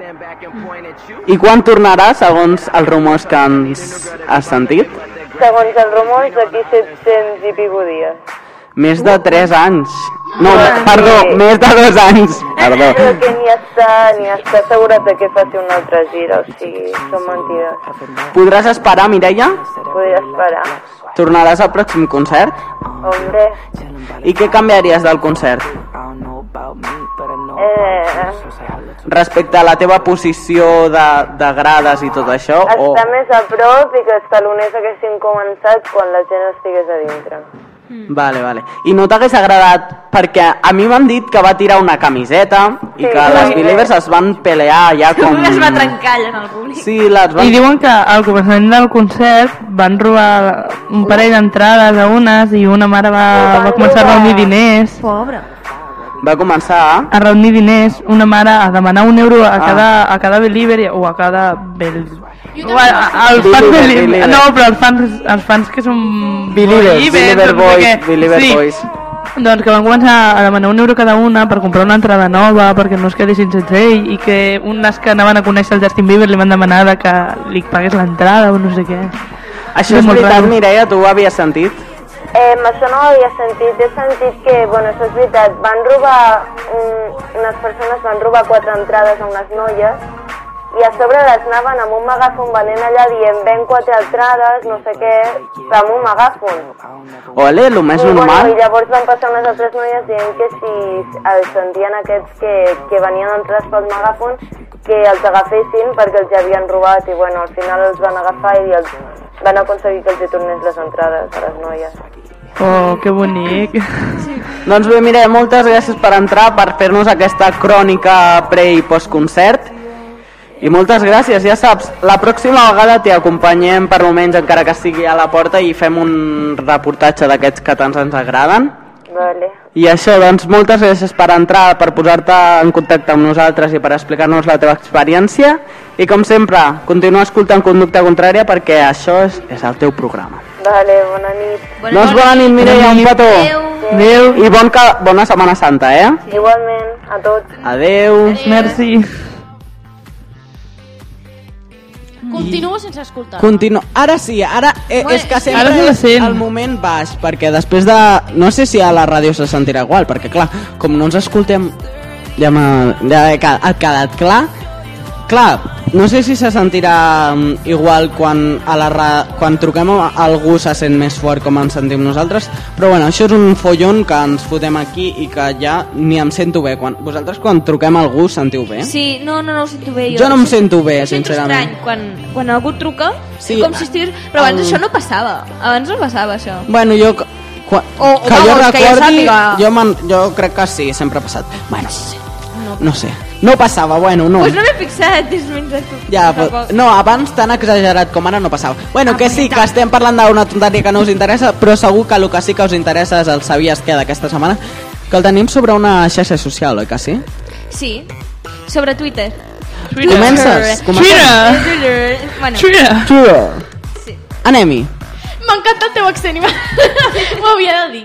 I quan tornarà, segons els rumors que has sentit? Segons els rumors, d'aquí 700 i pico dies. Més de 3 anys. No, perdó, més de 2 anys. Perdó. Però que ni està assegurat de que faci una altra gira, o sigui, són mentides. Podràs esperar, Mireia? Podria esperar. Tornaràs al pròxim concert? Hombre. I què canviaries del concert? Respecte a la teva posició de grades i tot això? Està més a prop i que els taloners haguessin començat quan la gent estigués a dintre. Vale. I no t'hagués agradat, perquè a mi m'han dit que va tirar una camiseta i que les Believers es van pelear ja com... Es va trencar allà en el públic. Sí, les van... I diuen que al començament del concert van robar un parell d'entrades a unes i una mare va començar a reunir diners. Pobre. Va començar a reunir diners, una mare a demanar €1 a cada Believer o a cada no, però els fans que són Believer Boys. Doncs que van començar a demanar €1 cada una per comprar una entrada nova perquè no es quedessin sense ell, i que unes que anaven a conèixer el Justin Bieber li van demanar que li pagués l'entrada o no sé què. Això és veritat, Mireia, tu ho havies sentit? Això no ho havia sentit. He sentit que, bueno, això és veritat, van robar, unes persones van robar 4 entrades a unes noies i a sobre les anaven amb un megàfon venent allà dient ven 4 entrades, no sé què, amb un megàfon. Ole, el més normal. Bueno, i llavors van passar unes altres noies dient que si els sentien aquests que venien entrades pel megàfon, que els agafessin perquè els havien robat, i bueno, al final els van agafar i els van aconseguir que els hi tornés les entrades a les noies. Oh, que bonic. Doncs bé, mira, moltes gràcies per entrar, per fer-nos aquesta crònica pre- i postconcert. I moltes gràcies, ja saps, la pròxima vegada t'hi acompanyem per almenys encara que sigui a la porta i fem un reportatge d'aquests que tant ens agraden. Vale. I això, doncs, moltes gràcies per entrar, per posar-te en contacte amb nosaltres i per explicar-nos la teva experiència. I com sempre, continua escoltant Conducta Contrària perquè això és el teu programa. Vale, bona nit. Doncs bona nit, Mireia, un petó. Adéu. I bona Setmana Santa, eh? Igualment, a tots. Adéu. Merci. Continuo sense escoltar. Ara sí, ara és que sempre ara és el moment baix, perquè després de... No sé si a la ràdio se sentirà igual, perquè clar, com no ens escoltem, ja ha quedat clar. Clar, no sé si se sentirà igual quan truquem a algú se sent més fort com ens sentim nosaltres, però bueno, això és un follon que ens fotem aquí i que ja ni em sento bé. Vosaltres quan truquem a algú sentiu bé? Sí, no ho sento bé. Jo no em sento bé, sincerament. Estrany, quan algú truca, sí, com si estigués... Però abans això no passava. Abans no passava això. Bueno, jo... que jo recordi, jo crec que sí, sempre ha passat. Bueno, no sé. No passava, bueno, no. Pues no m'he fixat, és menys de tu. Ja, no, abans tan exagerat com ara no passava. Bueno, que sí, que estem parlant d'una tonteria que no us interessa, però segur que el que sí que us interessa és el sabies què d'aquesta setmana, que el tenim sobre una xarxa social, oi que sí? Sí, sobre Twitter. Comences? Twitter. Twitter. Sí. M'ha Anem-hi. encantat el teu accent, m'ho havia de dir.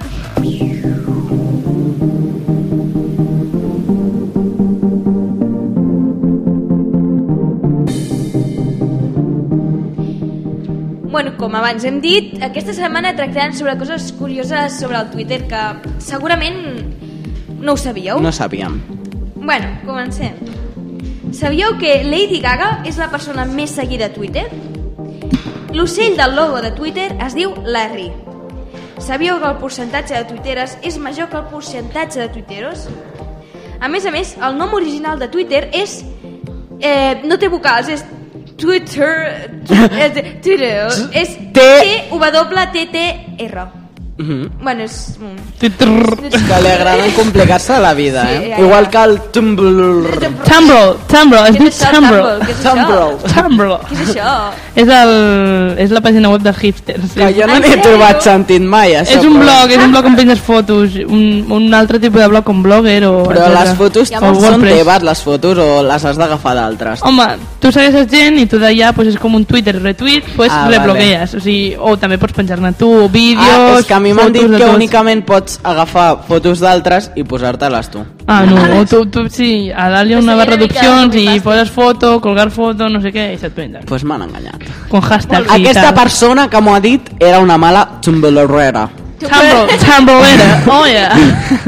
Bueno, com abans hem dit, aquesta setmana tractaran sobre coses curioses sobre el Twitter que segurament no ho sabíeu. No sabíem. Bueno, comencem. Sabíeu que Lady Gaga és la persona més seguida a Twitter? L'ocell del logo de Twitter es diu Larry. Sabíeu que el percentatge de tuiteres és major que el percentatge de tuiteros? A més, el nom original de Twitter és... no té vocals, és Twitter, és T-W-T-T-R. Bueno, és... Que li agraden complicar-se la vida, sí, eh? Igual que el Tumblr. Tumblr, es diu Tumblr. Què és això? És la pàgina web dels hipsters. Que jo no n'he trobat sentit mai, això. És un blog on penges fotos, un altre tipus de blog com Blogger o... Però les fotos són teves, les fotos, o les has d'agafar d'altres? Home, tu segueixes gent i tu d'allà és com un Twitter retweet, rebloguees, o sigui, o també pots penjar-ne tu vídeos... És que a mi m'han dit que únicament pots agafar fotos d'altres i posar-te-les tu. No, tu sí, a dalt hi ha una barra d'opcions i poses foto, colgar foto, no sé què, i se't penja. Pues m'han enganyat. Con hashtag aquesta persona que m'ho ha dit era una mala tumblrera. Tumblrera, oh yeah.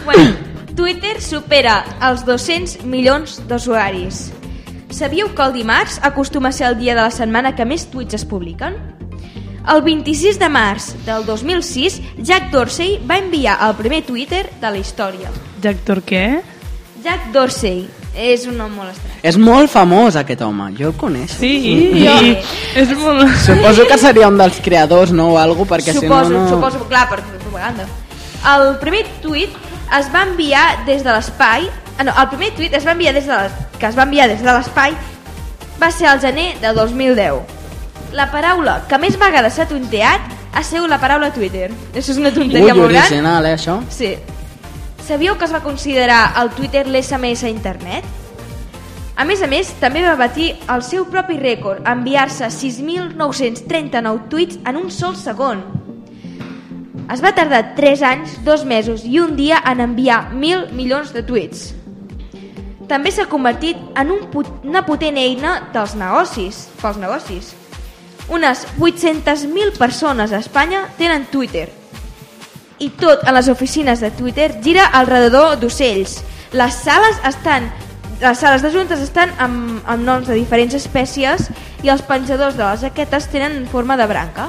Bueno, Twitter supera els 200 milions d'usuaris. Sabíeu que el dimarts acostuma a ser el dia de la setmana que més tuits es publiquen? El 26 de març del 2006, Jack Dorsey va enviar el primer Twitter de la història. Jack Dorsey? Jack Dorsey. És un nom molt estrany. És molt famós aquest home, jo el conec. Sí, és molt... Suposo que seria un dels creadors, no? O algo, perquè Suposo, clar, per propaganda. El primer tuit es va enviar des de l'espai... No, el primer tuit que es va enviar des de l'espai va ser al gener de 2010. La paraula que més vegades s'ha tuiteat ha sigut la paraula Twitter. Això és una tonteria molt gran. Original, això? Sí. Sabíeu que es va considerar el Twitter l'SMS a internet? A més, també va batir el seu propi rècord, enviar-se 6.939 tuits en un sol segon. Es va tardar 3 anys, 2 mesos i un dia en enviar 1.000 milions de tuits. També s'ha convertit en una potent eina pels negocis. Unes 800.000 persones a Espanya tenen Twitter. I tot en les oficines de Twitter gira alrededor d'ocells. Les sales de juntes estan amb noms de diferents espècies i els penjadors de les jaquetes tenen forma de branca.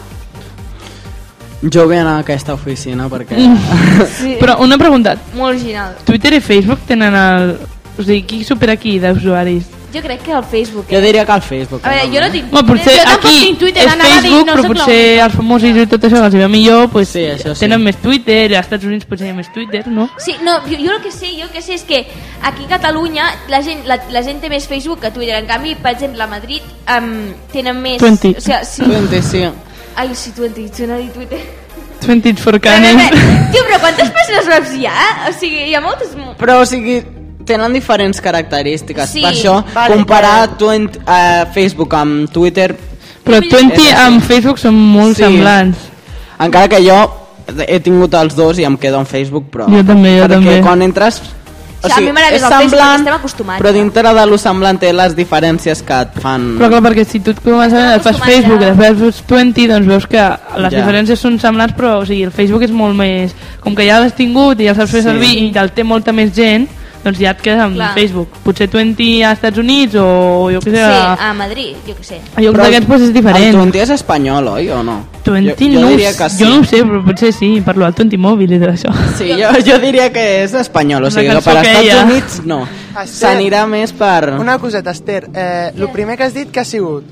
Jo vull anar a aquesta oficina perquè... Sí. Però una pregunta. Molt original. Twitter i Facebook tenen el... O sigui, qui supera aquí d'usuaris? Jo crec que el Facebook. Jo diria que el Facebook. A veure, jo no tinc Twitter. Potser jo tampoc aquí tinc Twitter, és Facebook, però potser els famosos i tot això els va millor, pues, sí, això sí. Tenen més Twitter, als Estats Units potser hi ha més Twitter, no? Sí, no, jo el que sé és que aquí a Catalunya la gent té més Facebook que Twitter. En canvi, per exemple, a Madrid tenen més... 20. O sigui, sí. 20, sí. Ai, sí, 20, jo no he dit Twitter. 20 for Canem. Tio, però quantes pàgines web hi ha? O sigui, hi ha moltes... Però, o sigui, tenen diferents característiques. Sí. Per això, comparar Facebook amb Twitter... Però 20 amb Facebook són molt semblants. Encara que jo he tingut els dos i em quedo en Facebook, però... Jo també. Perquè quan entres... O sigui, és semblant, però dintre de lo semblant té les diferències que et fan... Però clar, perquè si tu comences fas Facebook i després fas 20, doncs veus que les diferències són semblants, però o sigui, el Facebook és molt més... Com que ja l'has tingut i ja el saps fer servir i el té molta més gent, doncs ja et quedes amb Facebook. Potser 20 a Estats Units o jo què sé... Sí, a Madrid, jo què sé. A llocs d'aquests pues és diferent. El 20 és espanyol, oi, o no? 20 jo diria que sí. Jo no ho sé, però potser sí, parlo al 20 mòbil i tot això. Sí, jo diria que és espanyol, o sigui que per Estats Units no. S'anirà més per... Una coseta, Esther, el primer que has dit que ha sigut?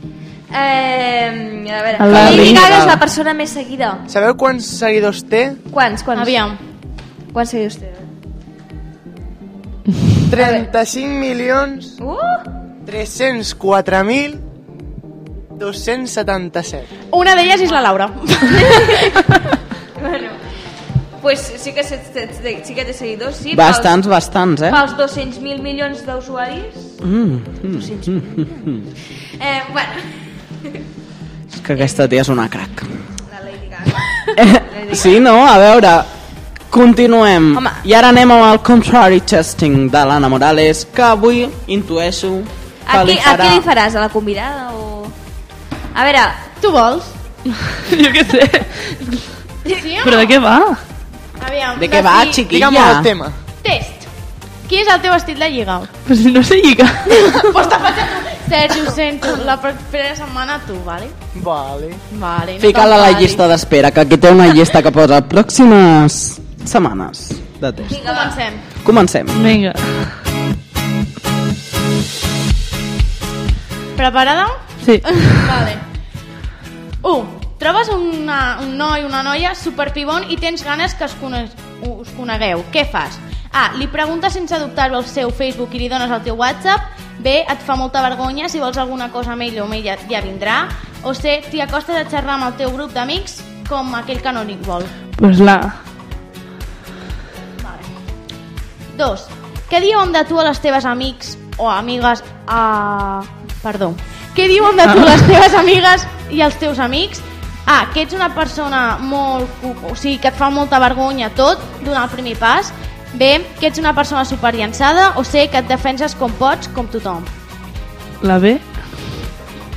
A veure, Lady Gaga és la persona més seguida. Sabeu quants seguidors té? Quants? Aviam. Quants seguidors té? 35.304.277. Una d'elles és la Laura. Bueno, pues sí que té seguidors, sí. Bastants, eh? Pels 200.000 milions d'usuaris. 200.000. Bueno. És que aquesta tia és una crac. La Lady Gaga. Sí, no? A veure... Continuem. Home. I ara anem amb el contrary testing de l'Anna Morales, que avui intueixo que li farà... A qui li faràs? A la convidada o...? A veure... Tu vols? Jo què sé. Sí o no? Però de què va? Aviam, de què va, xiquilla? Digue'm el tema. Test. Qui és el teu estil de lligar? Però si no sé lligar. Pues t'ha fet... Sergi, ho sento. La propera setmana tu, vale? Vale. Fica-la a la llista d'espera, que aquí té una llista que posa pròximes setmanes de test. Comencem. Comencem. Vinga. Preparada? Sí. Vale. 1. Trobes un noi o una noia superpibon i tens ganes que us conegueu. Què fas? A. Li preguntes sense dubtar-ho al seu Facebook i li dones el teu WhatsApp. B. Et fa molta vergonya, si vols alguna cosa amb ell o amb ella ja vindrà. O C. T'hi acostes a xerrar amb el teu grup d'amics com aquell canònic vol. Pues la... 2. Què diuen de tu a les teves amics o amigues... Perdó. Què diuen de tu a les teves amigues i als teus amics? A. Que ets una persona molt... O sigui, que et fa molta vergonya tot, donar el primer pas. B. Que ets una persona superllançada. O C. Que et defenses com pots, com tothom. La B?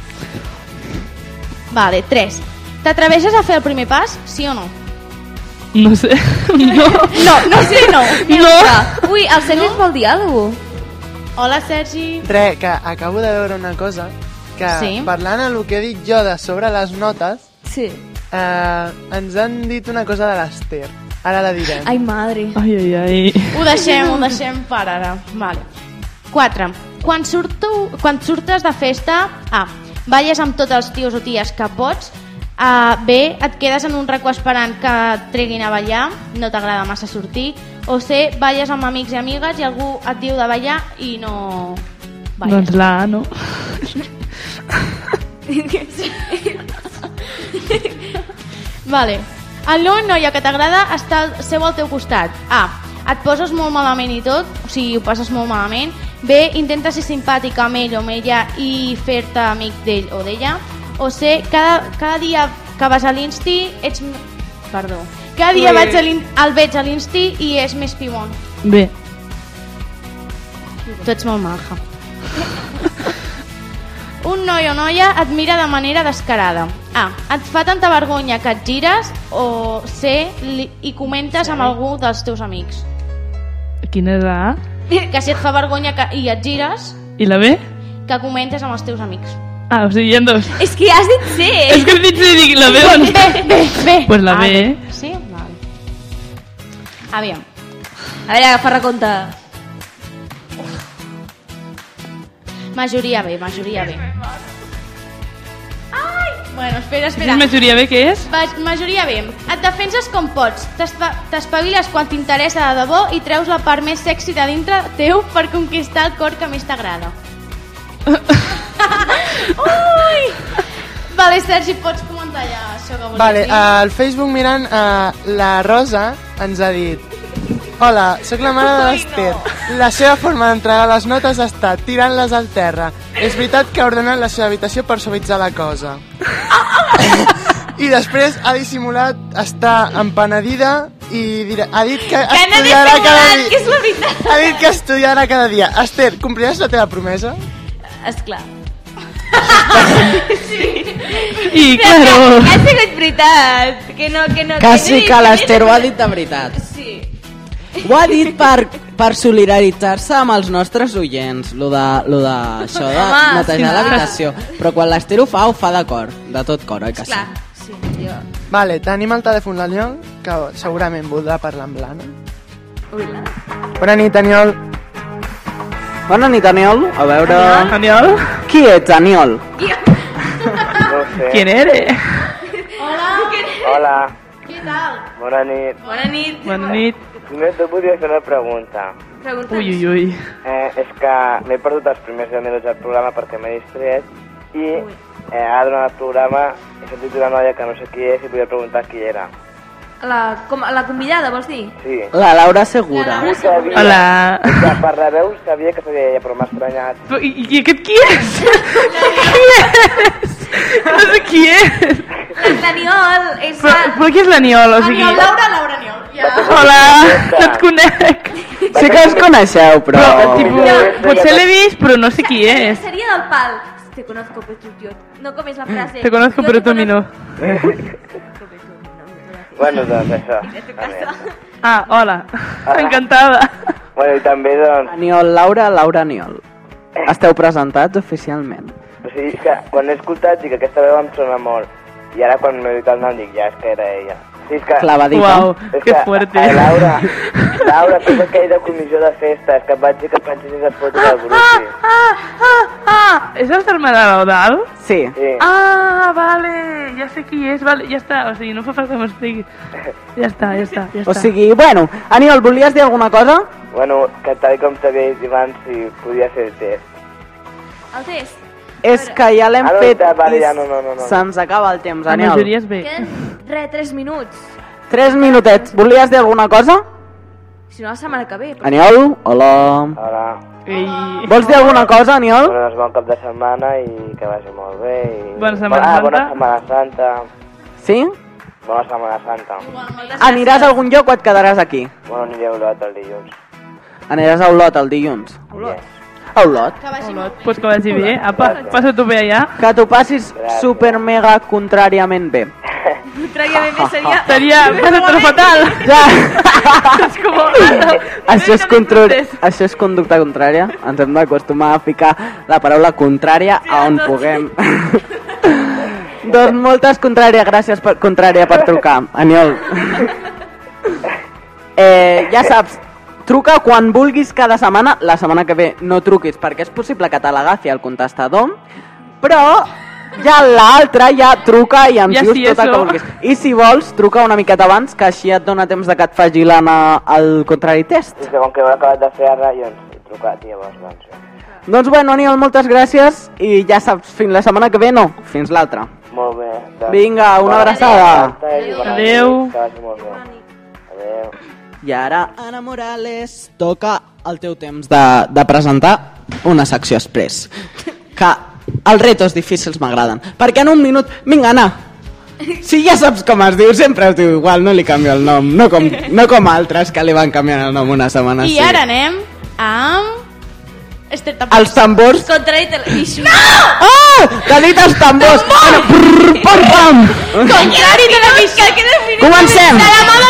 Vale, 3. T'atreveixes a fer el primer pas, sí o no? No sé. No. No sé, no. No. Ui, el Sergi ens vol dir alguna cosa. Hola, Sergi. Res, que acabo de veure una cosa, que Sí? parlant a el que he dit jo de sobre les notes, Sí. ens han dit una cosa de l'Ester. Ara la direm. Ai, madre. Ai. Ho deixem per ara. Vale. 4. Quan surtes de festa, A. Balles amb tots els tios o ties que pots. B. Et quedes en un racó esperant que et treguin a ballar, no t'agrada massa sortir. O C. Balles amb amics i amigues i algú et diu de ballar i no balles. Doncs la A, no? Vale. El nou noia que t'agrada seu al teu costat. A. Et poses molt malament i tot, o sigui, ho passes molt malament. B. Intenta ser simpàtic amb ell o amb ella i fer-te amic d'ell o d'ella. O C. Cada dia que vas a l'Insti ets... Perdó. Cada dia el veig a l'Insti i és més pibon. B. Tu ets molt maja. Un noi o noia et mira de manera descarada. A. Et fa tanta vergonya que et gires. O C. I comentes amb algú dels teus amics. Quina és la A? Que si et fa vergonya i et gires, I la B? que comentes amb els teus amics. Ah, o sigui, hi ha dos. És que has dit C. És que he dit C i dic la B. B. Pues la B. Sí? Vale. Aviam. A veure, agafa recompte. Majoria B. Ai! Bueno, espera. Si és majoria B, què és? Majoria B. Et defenses com pots. T'espaviles quan t'interessa de debò i treus la part més sexy de dintre teu per conquistar el cor que més t'agrada. Ui! Vale, Sergi, pots comentar ja això que volies dir? Al Facebook mirant, la Rosa ens ha dit: hola, sóc la mare de l'Ester. La seva forma d'entregar les notes ha estat tirant-les al terra. És veritat que ha ordenat la seva habitació per suavitzar la cosa. I després ha dissimulat estar empenedida i ha dit que estudiarà cada dia. Que és la veritat. Ha dit que estudiarà cada dia. Esther, compliràs la teva promesa? Esclar. I, claro... Que ha sigut veritat. Que no, Quasi que l'Ester ho ha dit de veritat. Sí. Ho ha dit per solidaritzar-se amb els nostres oients, lo de això de netejar l'habitació. Però quan l'Ester ho fa de cor, de tot cor, oi que sí? Clar, sí, jo. Vale, tenim el telèfon l'Aniol, que segurament voldrà parlar amb l'Anna. Bona nit, Aniol. Bona nit, Aniol. A veure... Aniol? Qui ets, Aniol? No sé. ¿Quién eres? Hola. Què tal? Bona nit. Bona nit. Bona nit. Primer tot volia fer una pregunta. Ui. És que m'he perdut els primers 10 minuts del programa perquè m'he distret i ara durant el programa he sentit una noia que no sé qui és i volia preguntar qui era. La convidada, vols dir? Sí. La Laura Segura. Hola. Per la veu sabia que seria ella, però m'ha estranyat. I aquest qui és? No sé qui és. L'Aniol és... Però qui és l'Aniol? O sigui... Laura Aniol. Ja. Hola, no et conec. Sí que us coneixeu, però... Potser l'he vist, però no sé qui és. Seria del pal. Te conozco, pero yo... No com és la frase. Te conozco, però tu a mi no. Bueno, doncs això. Ah, hola. Encantada. Bueno, i també, doncs... Aniol, Laura Aniol. Esteu presentats oficialment. O sigui, que quan he escoltat dic que aquesta veu em sona molt. I ara quan m'he dit el nom dic, ja, és que era ella. Sí, és que... Clavadita. Uau, que fuerte. Laura, tu és aquell de comissió de festa, és que et vaig dir que et pensis les fotos del grup. És el germà de l'Eudal? Sí. Ah, vale, ja sé qui és, vale, ja està, o sigui, no fa falta que m'expliqui. Ja està. O sigui, bueno, Aniol, volies dir alguna cosa? Bueno, que tal com t'havia dit abans, si podia fer el test. El test? És que ja l'hem fet vale, i ja, no. se'ns acaba el temps, La Aniol. majoria és bé. Queden 3 minuts. 3 minutets. Volies dir alguna cosa? Si no, la setmana que ve. Aniol, hola. Hola. Vols dir alguna cosa, Aniol? Bueno, doncs bon cap de setmana i que vagi molt bé. Bona Setmana Santa. Bona Setmana Santa. Sí? Bona Setmana Santa. Aniràs a algun lloc o et quedaràs aquí? Bueno, aniré a Olot el dilluns. Aniràs a Olot el dilluns? A Olot? Pues que vagi bé. Apa, passa tu bé allà. Que t'ho passis super mega contràriament bé. Contraria ben bé seria... Seria fatal. Això és conducta contrària. Ens hem d'acostumar a ficar la paraula contrària a on puguem. Doncs moltes contràries, gràcies contrària per trucar, Aniol. Ja saps, truca quan vulguis cada setmana. La setmana que ve no truquis perquè és possible que te l'agafi el contestador, però ja l'altra ja truca i ens dius tot el que vulguis. I si vols, truca una miqueta abans, que així et dona temps de que et faci el contrari test. I com que m'he acabat de fer ara, jo he trucat i llavors doncs... Doncs bueno, Aniol, moltes gràcies i ja saps, fins la setmana que ve no, fins l'altra. Molt bé. Vinga, una abraçada. Adéu. Adéu. I ara, Anna Morales, toca el teu temps de presentar una secció express. Que els retos difícils m'agraden. Perquè en un minut... Vinga, Anna, si ja saps com es diu, sempre es diu igual, no li canvio el nom. No com altres que li van canviant el nom una setmana. I ara anem amb... Els tambors. Contrari Television. No! Ah! Que ha dit els tambors. Pam, pam. Contrari Television. Comencem.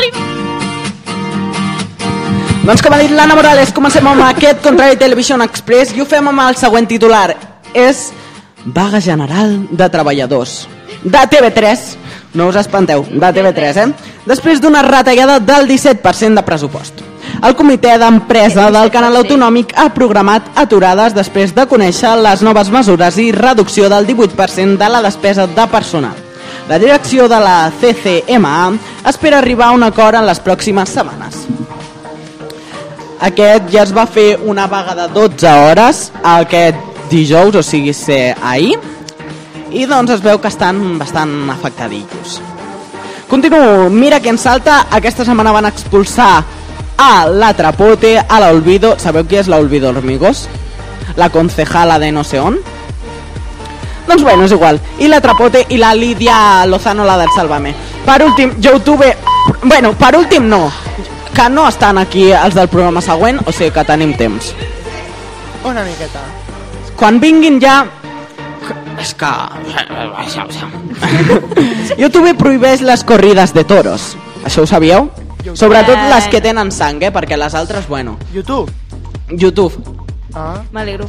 Doncs com ha dit l'Anna Morales, comencem amb aquest Contrari Television Express i ho fem amb el següent titular. És vaga general de treballadors. De TV3. No us espanteu, de TV3, Després d'una retallada del 17% de pressupost. El comitè d'empresa del canal autonòmic ha programat aturades després de conèixer les noves mesures i reducció del 18% de la despesa de personal. La direcció de la CCMA espera arribar a un acord en les pròximes setmanes. Aquest ja es va fer una vaga de 12 hores aquest dijous, o sigui ser ahir, i doncs es veu que estan bastant afectadillos. Continuo, mira que en Salta aquesta setmana van expulsar a la Trapote, a la Olvido. Sabeu qui és la Olvido Hormigos? La concejala de no sé on? Doncs bueno, és igual. I la Trapote i la Lídia Lozano, la del Sálvame. Per últim, YouTube... Bueno, per últim no, que no estan aquí els del programa següent, o sigui que tenim temps. Una miqueta. Quan vinguin ja... És que... YouTube prohibeix les corrides de toros. Això ho sabíeu? Sobretot les que tenen sang, perquè les altres, bueno... YouTube. Ah. M'alegro.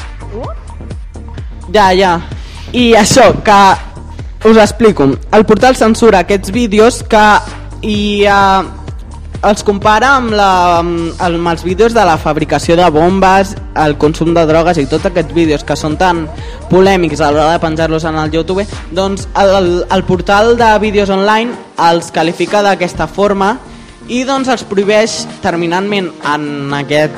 Ja. I això, que us explico. El portal censura aquests vídeos i els compara amb els vídeos de la fabricació de bombes, el consum de drogues i tots aquests vídeos que són tan polèmics a l'hora de penjar-los en el YouTube. Doncs el portal de vídeos online els qualifica d'aquesta forma i doncs els prohibeix terminantment en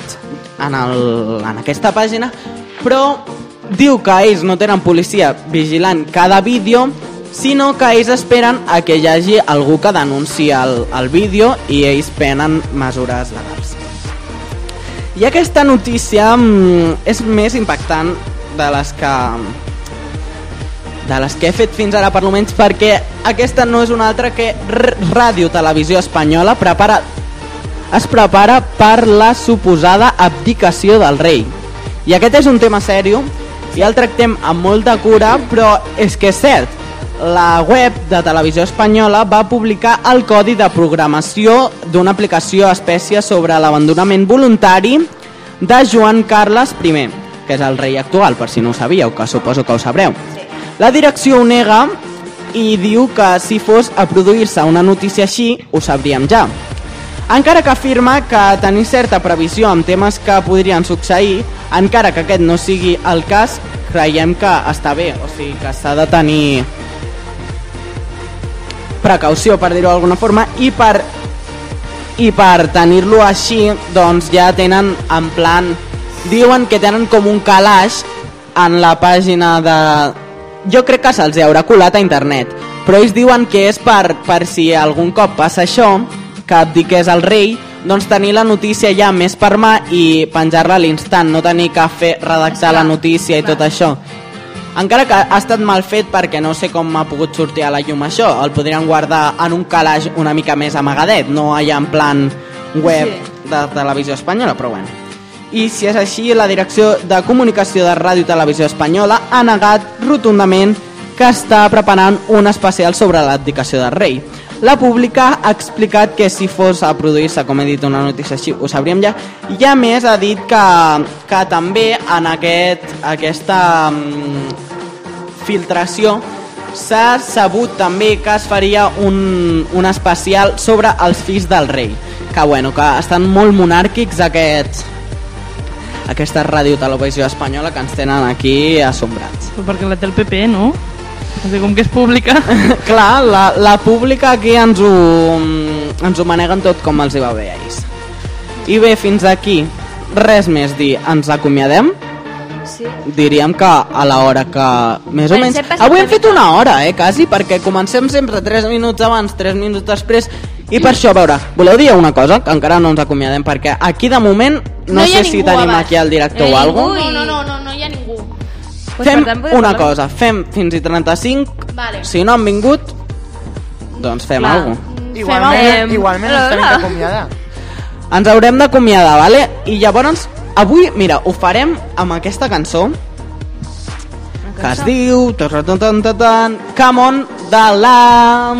aquesta pàgina, però diu que ells no tenen policia vigilant cada vídeo, sinó que ells esperen a que hi hagi algú que denuncia el vídeo i ells prenen mesures legals. I aquesta notícia és més impactant de les que he fet fins ara, per almenys, perquè aquesta no és una altra que Ràdio Televisió Espanyola es prepara per la suposada abdicació del rei. I aquest és un tema sèrio i el tractem amb molta cura, però és que és cert. La web de Televisió Espanyola va publicar el codi de programació d'una aplicació espècie sobre l'abandonament voluntari de Joan Carles I, que és el rei actual, per si no ho sabíeu, que suposo que ho sabreu. La direcció ho nega i diu que si fos a produir-se una notícia així, ho sabríem ja. Encara que afirma que tenir certa previsió en temes que podrien succeir, encara que aquest no sigui el cas, creiem que està bé, o sigui que s'ha de tenir precaució, per dir-ho d'alguna forma, i per tenir-lo així, doncs ja tenen en plan, diuen que tenen com un calaix en la pàgina de... Jo crec que se'ls haurà colat a internet, però ells diuen que és per si algun cop passa això, que abdiqués el rei, doncs tenir la notícia ja més per mà i penjar-la a l'instant, no tenir que redactar la notícia i tot això. Encara que ha estat mal fet perquè no sé com ha pogut sortir a la llum això, el podrien guardar en un calaix una mica més amagadet, no allà en plan web de Televisió Espanyola, però bueno. I si és així, la direcció de comunicació de Ràdio Televisió Espanyola ha negat rotundament que està preparant un especial sobre l'abdicació del rei. La Pública ha explicat que si fos a produir-se, com he dit, una notícia així, ho sabríem ja, i a més ha dit que també en aquesta filtració s'ha sabut també que es faria un especial sobre els fills del rei, que bueno, que estan molt monàrquics aquesta radiotelevisió espanyola que ens tenen aquí assombrats. Però perquè la té el PP, no? No sé, com que és pública. Clar, la Pública aquí ens ho maneguen tot com els hi va bé a ells. I bé, fins aquí res més dir, ens acomiadem. Sí. Diríem que a l'hora que més o menys... Avui hem fet una hora, quasi, perquè comencem sempre 3 minuts abans, 3 minuts després, i per això, a veure, voleu dir una cosa? Que encara no ens acomiadem, perquè aquí de moment no sé si tenim aquí el director o alguna cosa. No hi ha ningú. Fem una cosa, fem fins i 35, vale. Si no han vingut, doncs fem alguna cosa. Igualment ens tenim d'acomiadar. Ens haurem d'acomiadar, vale? I llavors, avui, mira, ho farem amb aquesta cançó que es diu Come on de la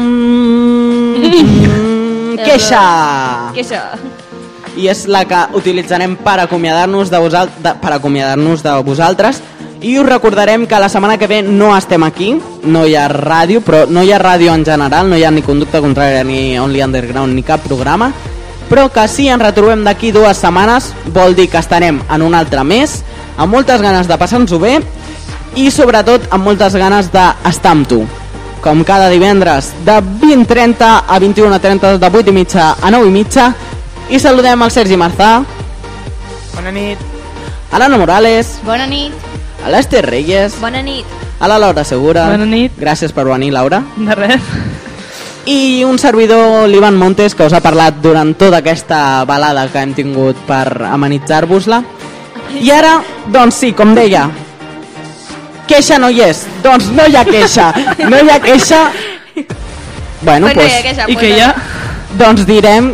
Queixa. I és la que utilitzarem per acomiadar-nos de vosaltres. I us recordarem que la setmana que ve no estem aquí, no hi ha ràdio, però no hi ha ràdio en general, no hi ha ni Conducta Contrària, ni Only Underground, ni cap programa, però que si ens retrobem d'aquí 2 setmanes vol dir que estarem en un altre mes, amb moltes ganes de passar-nos-ho bé i sobretot amb moltes ganes d'estar amb tu. Com cada divendres de 20:30 a 21:30, de 8:30 a 9:30, i saludem al Sergi Marzà. Bona nit. A l'Anna Morales. Bona nit. A l'Ester Reyes. Bona nit. A la Laura Segura. Bona nit. Gràcies per venir, Laura. De res. I un servidor, l'Ivan Montes, que us ha parlat durant tota aquesta balada que hem tingut per amenitzar-vos-la. I ara, doncs sí, com deia, queixa no hi és. Doncs no hi ha queixa. No hi ha queixa. Bueno, Pues no hi ha queixa, I pues que no. hi ha... doncs direm...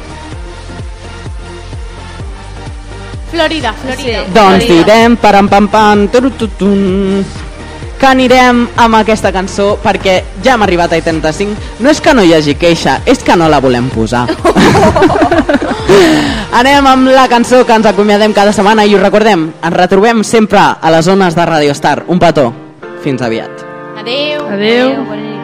Florida. Doncs direm param pam pam turututun, que anirem amb aquesta cançó perquè ja hem arribat a 35. No és que no hi hagi queixa, és que no la volem posar. Anem amb la cançó que ens acomiadem cada setmana i us recordem, ens retrobem sempre a les zones de Radio Star. Un petó, fins aviat. Adeu. Adeu. Bona nit.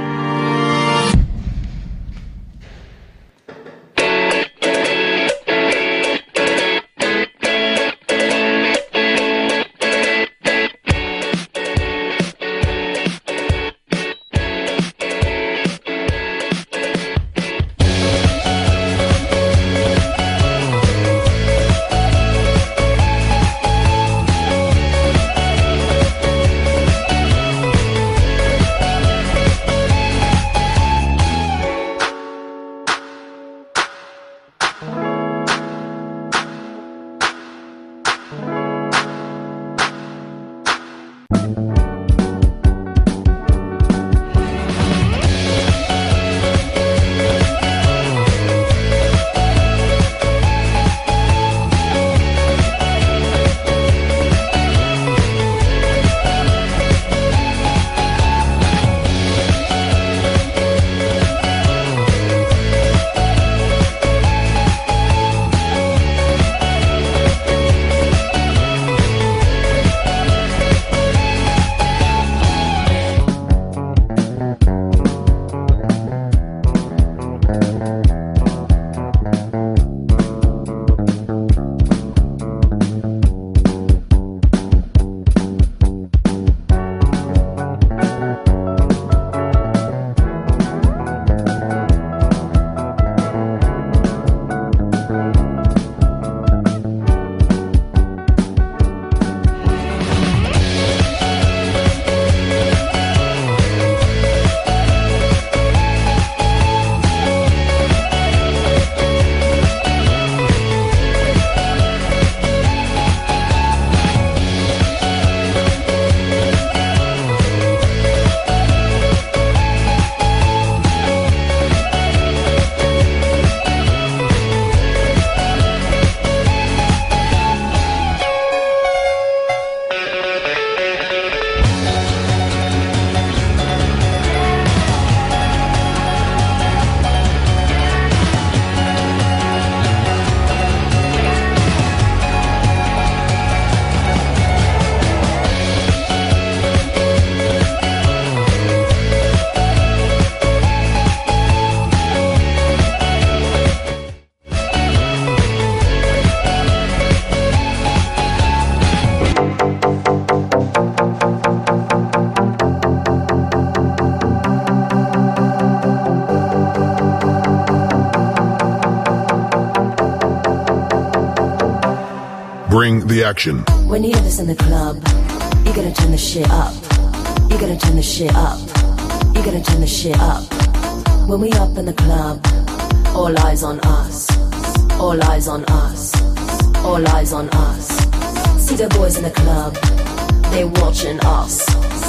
bring the action. When you hear this in the club, you're gonna turn the shit up. You're gonna turn the shit up. You're gonna turn the shit up. When we up in the club, all eyes on us. All eyes on us. All eyes on us. See the boys in the club, they watching us.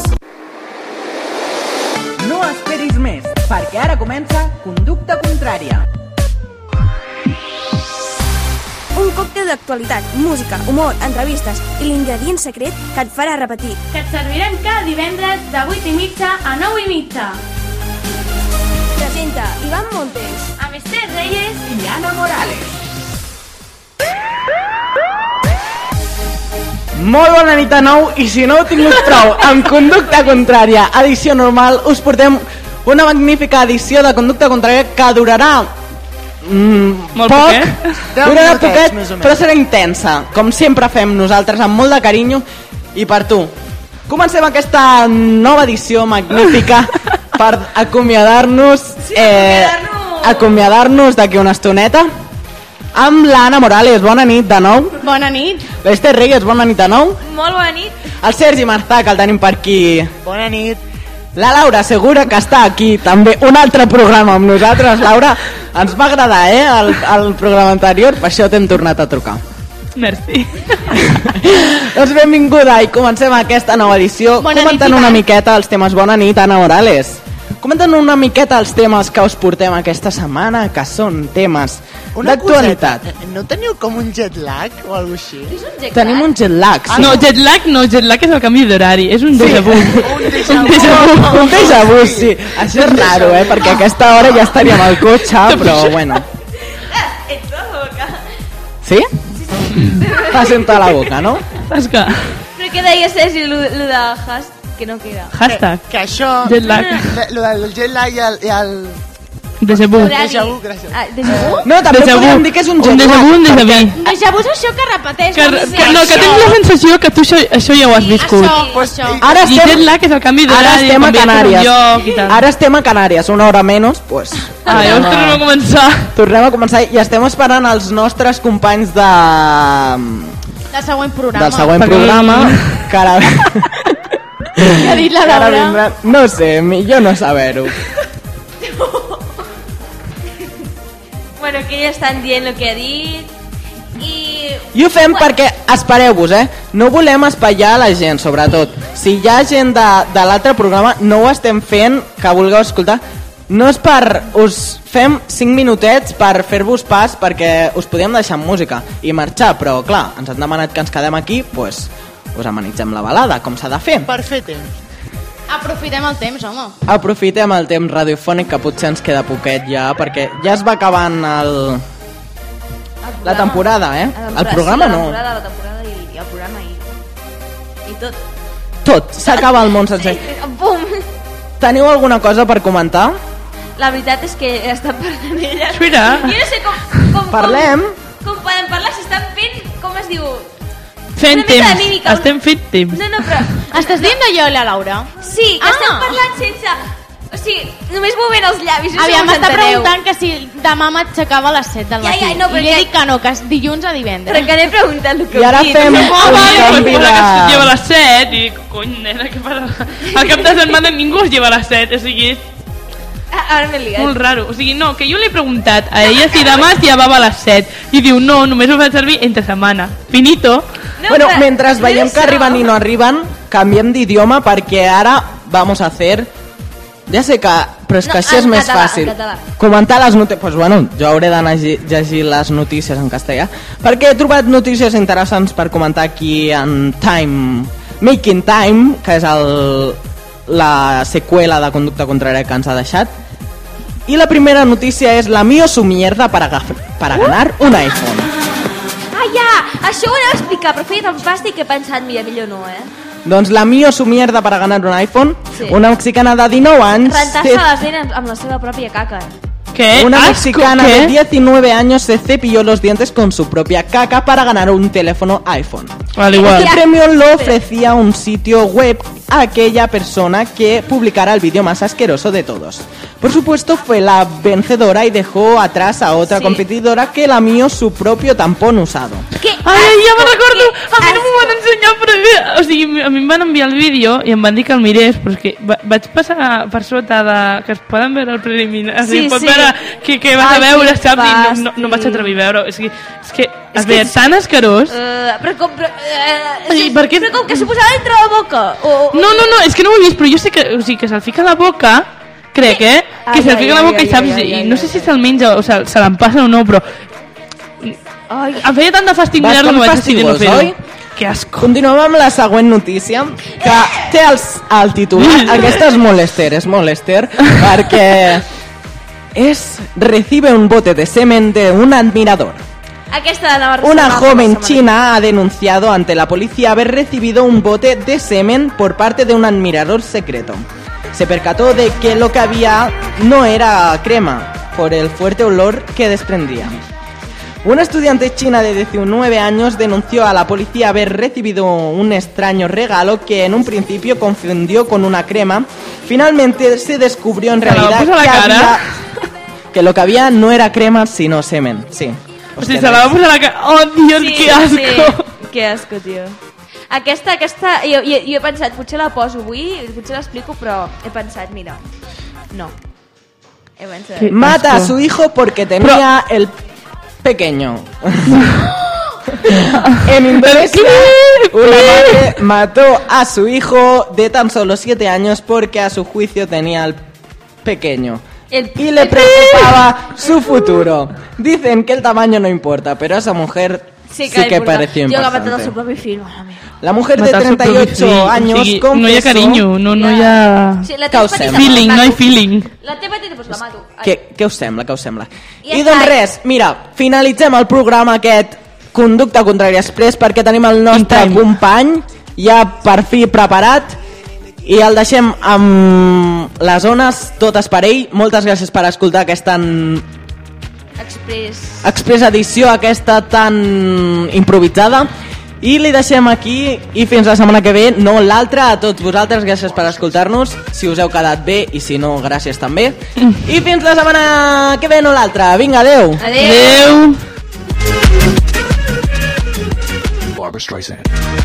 No esperis més, perquè ara comença Conducta Contrària. Un còctel d'actualitat, música, humor, entrevistes i l'ingredient secret que et farà repetir. Que et servirem cada divendres de 8:30 a 9:30. Presenta Ivan Montes, Amb Esther Reyes i Ana Morales. Molt bona nit de nou, i si no heu tingut prou amb Conducta Contrària, edició normal, us portem una magnífica edició de Conducta Contrària que durarà molt poc, durarà minutets, poquet, més o menys. però serà intensa, com sempre fem nosaltres, amb molt de carinyo i per tu. Comencem aquesta nova edició magnífica per acomiadar-nos acomiadar-nos d'aquí una estoneta amb l'Anna Morales. Bona nit de nou. Bona nit. L'Esther Reyes, bona nit de nou. Molt bona nit. El Sergi Martà, que el tenim per aquí. Bona nit. La Laura Segura, que està aquí també, un altre programa amb nosaltres. Laura, ens va agradar, el programa anterior, per això t'hem tornat a trucar. Merci. Doncs benvinguda i comencem aquesta nova edició comentant una miqueta els temes. Bona nit, Ana Morales. Comentant una miqueta els temes que us portem aquesta setmana, que són temes d'actualitat. No teniu com un jet lag o alguna cosa així? Tenim un jet lag. Sí. No, jet lag és el canvi d'horari, és un déjà vu. Un déjà vu, sí. Això és raro, perquè a aquesta hora ja estaríem al cotxe, però bueno. Ets la boca. Sí? T'has sentat la boca, no? Esca. Però què deia Sergi, lo de has... que no queda? Hashtag. Que això... Jet lag. Lo del jet lag i el... Déjà vu. Déjà vu, gràcies. Déjà vu? No, també podríem dir que és un jet lag. Un déjà vu, un déjà vu. Un déjà vu és això que repeteix. Que tens la sensació que tu això ja ho has viscut. Això. I jet lag és el canvi d'horari. Ara estem a Canàries. Lloc, Ara estem a Canàries, una hora menys, pues... Llavors tornem a començar. Tornem a començar i estem esperant els nostres companys de... Del següent programa. Del següent programa, que ara... Què ha dit la Laura? No sé, millor no saber-ho. Bueno, que ja estan dient el que ha dit I ho fem perquè, espereu-vos, no volem espatllar la gent, sobretot. Si hi ha gent de l'altre programa, no ho estem fent, que vulgueu escoltar. No és per... Us fem 5 minutets per fer-vos pas, perquè us podíem deixar amb música i marxar, però clar, ens han demanat que ens quedem aquí, doncs us amenitzem la balada, com s'ha de fer. Per fer temps. Aprofitem el temps, home. Aprofitem el temps radiofònic, que potser ens queda poquet ja, perquè ja es va acabant la temporada, El programa no. La temporada i el programa i tot. Tot, s'acaba el món sencer. Bum! Teniu alguna cosa per comentar? La veritat és que estan parlant elles. Mira. Jo no sé com Parlem. Com poden parlar si estan fent, com es diu... Fent una mica de temps. mímica. Estem fent temps. No, però... Estàs dient d'allò, la Laura? Sí, que estem parlant sense... O sigui, només movent els llavis. No sé Aviam, com m'està s'enteneu. preguntant que si demà m'aixecava a les 7 del matí. no, I li he dit que no, que és dilluns a divendres. Però que n'he preguntat el que I ara heu dit. fem un canvi Pues que es lleva a de... les 7 i cony, nena, què passa? Al cap de setmana ningú es lleva a les 7, o sigui, Ara m'he liat. molt raro. O sigui, no, que jo l'he preguntat a ella si demà es llevava a les 7 i diu, no, només ho faig servir entre setmana. Finito. No, Bueno, però mentre no veiem és que això. arriben i no arriben, canviem d'idioma perquè ara vamos a hacer... Ja sé que... Però és que No, així és en més català, fàcil. en català. Comentar les notícies... Pues bueno, jo hauré d'anar a llegir les notícies en castellà, perquè he trobat notícies interessants per comentar aquí en Time, Making Time, que és la seqüela de Conducta Contrària que ens ha deixat. I la primera notícia és la mío su mierda para ganar un iPhone. Ah, ja! Això ho anava a explicar, però feia tan fàstic que he pensat, mira, millor no, Doncs la mío su mierda para ganar un iPhone, Sí. una mexicana de 19 anys... Rentar-se les dents amb la seva pròpia caca. ¿Qué? Una ¿Asco? mexicana ¿Qué? de 19 años se cepilló los dientes con su propia caca para ganar un teléfono iPhone. Al igual. Este premio lo ofrecía un sitio web a aquella persona que publicara el vídeo más asqueroso de todos. Por supuesto, fue la vencedora y dejó atrás a otra competidora que lamió su propio tampón usado. Ai, ja me'n recordo! A mi no m'ho van ensenyar, però... O sigui, a mi em van enviar el vídeo i em van dir que el mirés, però és que vaig passar per sota de... que es poden veure el preliminar. O sigui, pot veure què vas a veure, saps? I no vaig atrevir a veure. És que a veure, tan escarós... Però com que s'ho posava dintre la boca? No, és que no ho he vist, però jo sé que, o sigui, que se'l fica a la boca, crec, que se'l fica a la boca i saps, i no sé si se'l menja o se l'empassa o no, però... Em feia tant de fàstic mirar-lo que vaig decidir no fer-ho. Que asco. Continuem amb la següent notícia, que té el titular. Aquesta és molester, perquè recibe un bote de semen de un admirador. Una joven china ha denunciado ante la policía haber recibido un bote de semen por parte de un admirador secreto. Se percató de que lo que había no era crema, por el fuerte olor que desprendía. Una estudiante china de 19 años denunció a la policía haber recibido un extraño regalo que en un principio confundió con una crema. Finalmente se descubrió en realidad que lo que había no era crema sino semen. Sí. O sigui, se la va posar a la cara... Oh, Dios, que asco! Que asco, tio. Aquesta... Jo he pensat, potser la poso avui, potser l'explico, però he pensat, mira, no. He pensat... Mata a su hijo porque tenía el pequeño. En Indonesia, una madre mató a su hijo de tan solo 7 años porque a su juicio tenía el pequeño. Y le preocupaba su futuro. Dicen que el tamaño no importa, pero a esa mujer sí que pareció importante. Jo que ha matat el seu propi fill, La mujer de 38 años confesó... No hi ha carinyo, no hi ha... Feeling, no hi feeling. La té petita, doncs la mato. Què us sembla? I doncs res, mira, finalitzem el programa aquest Conducta Contrària Express perquè tenim el nostre company ja per fi preparat i el deixem amb les ones totes per ell. Moltes gràcies per escoltar aquesta Express edició, aquesta tan improvisada, i li deixem aquí i fins la setmana que ve, no l'altra. A tots vosaltres, gràcies per escoltar-nos, si us heu quedat bé i si no, gràcies també, i fins la setmana que ve, no l'altra. Vinga, adeu. Adeu. Barbra Streisand.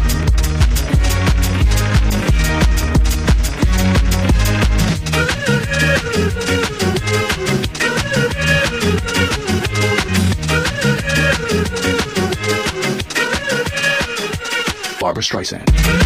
Barbra Streisand.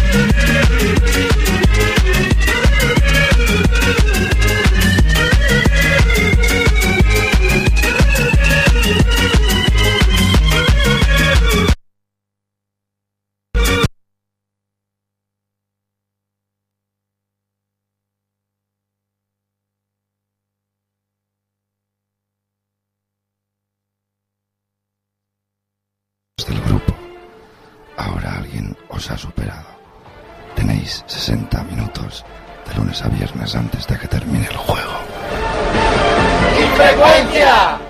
Del grupo. Ahora alguien os ha superado. Tenéis 60 minutos de lunes a viernes antes de que termine el juego. ¡Infrecuencia!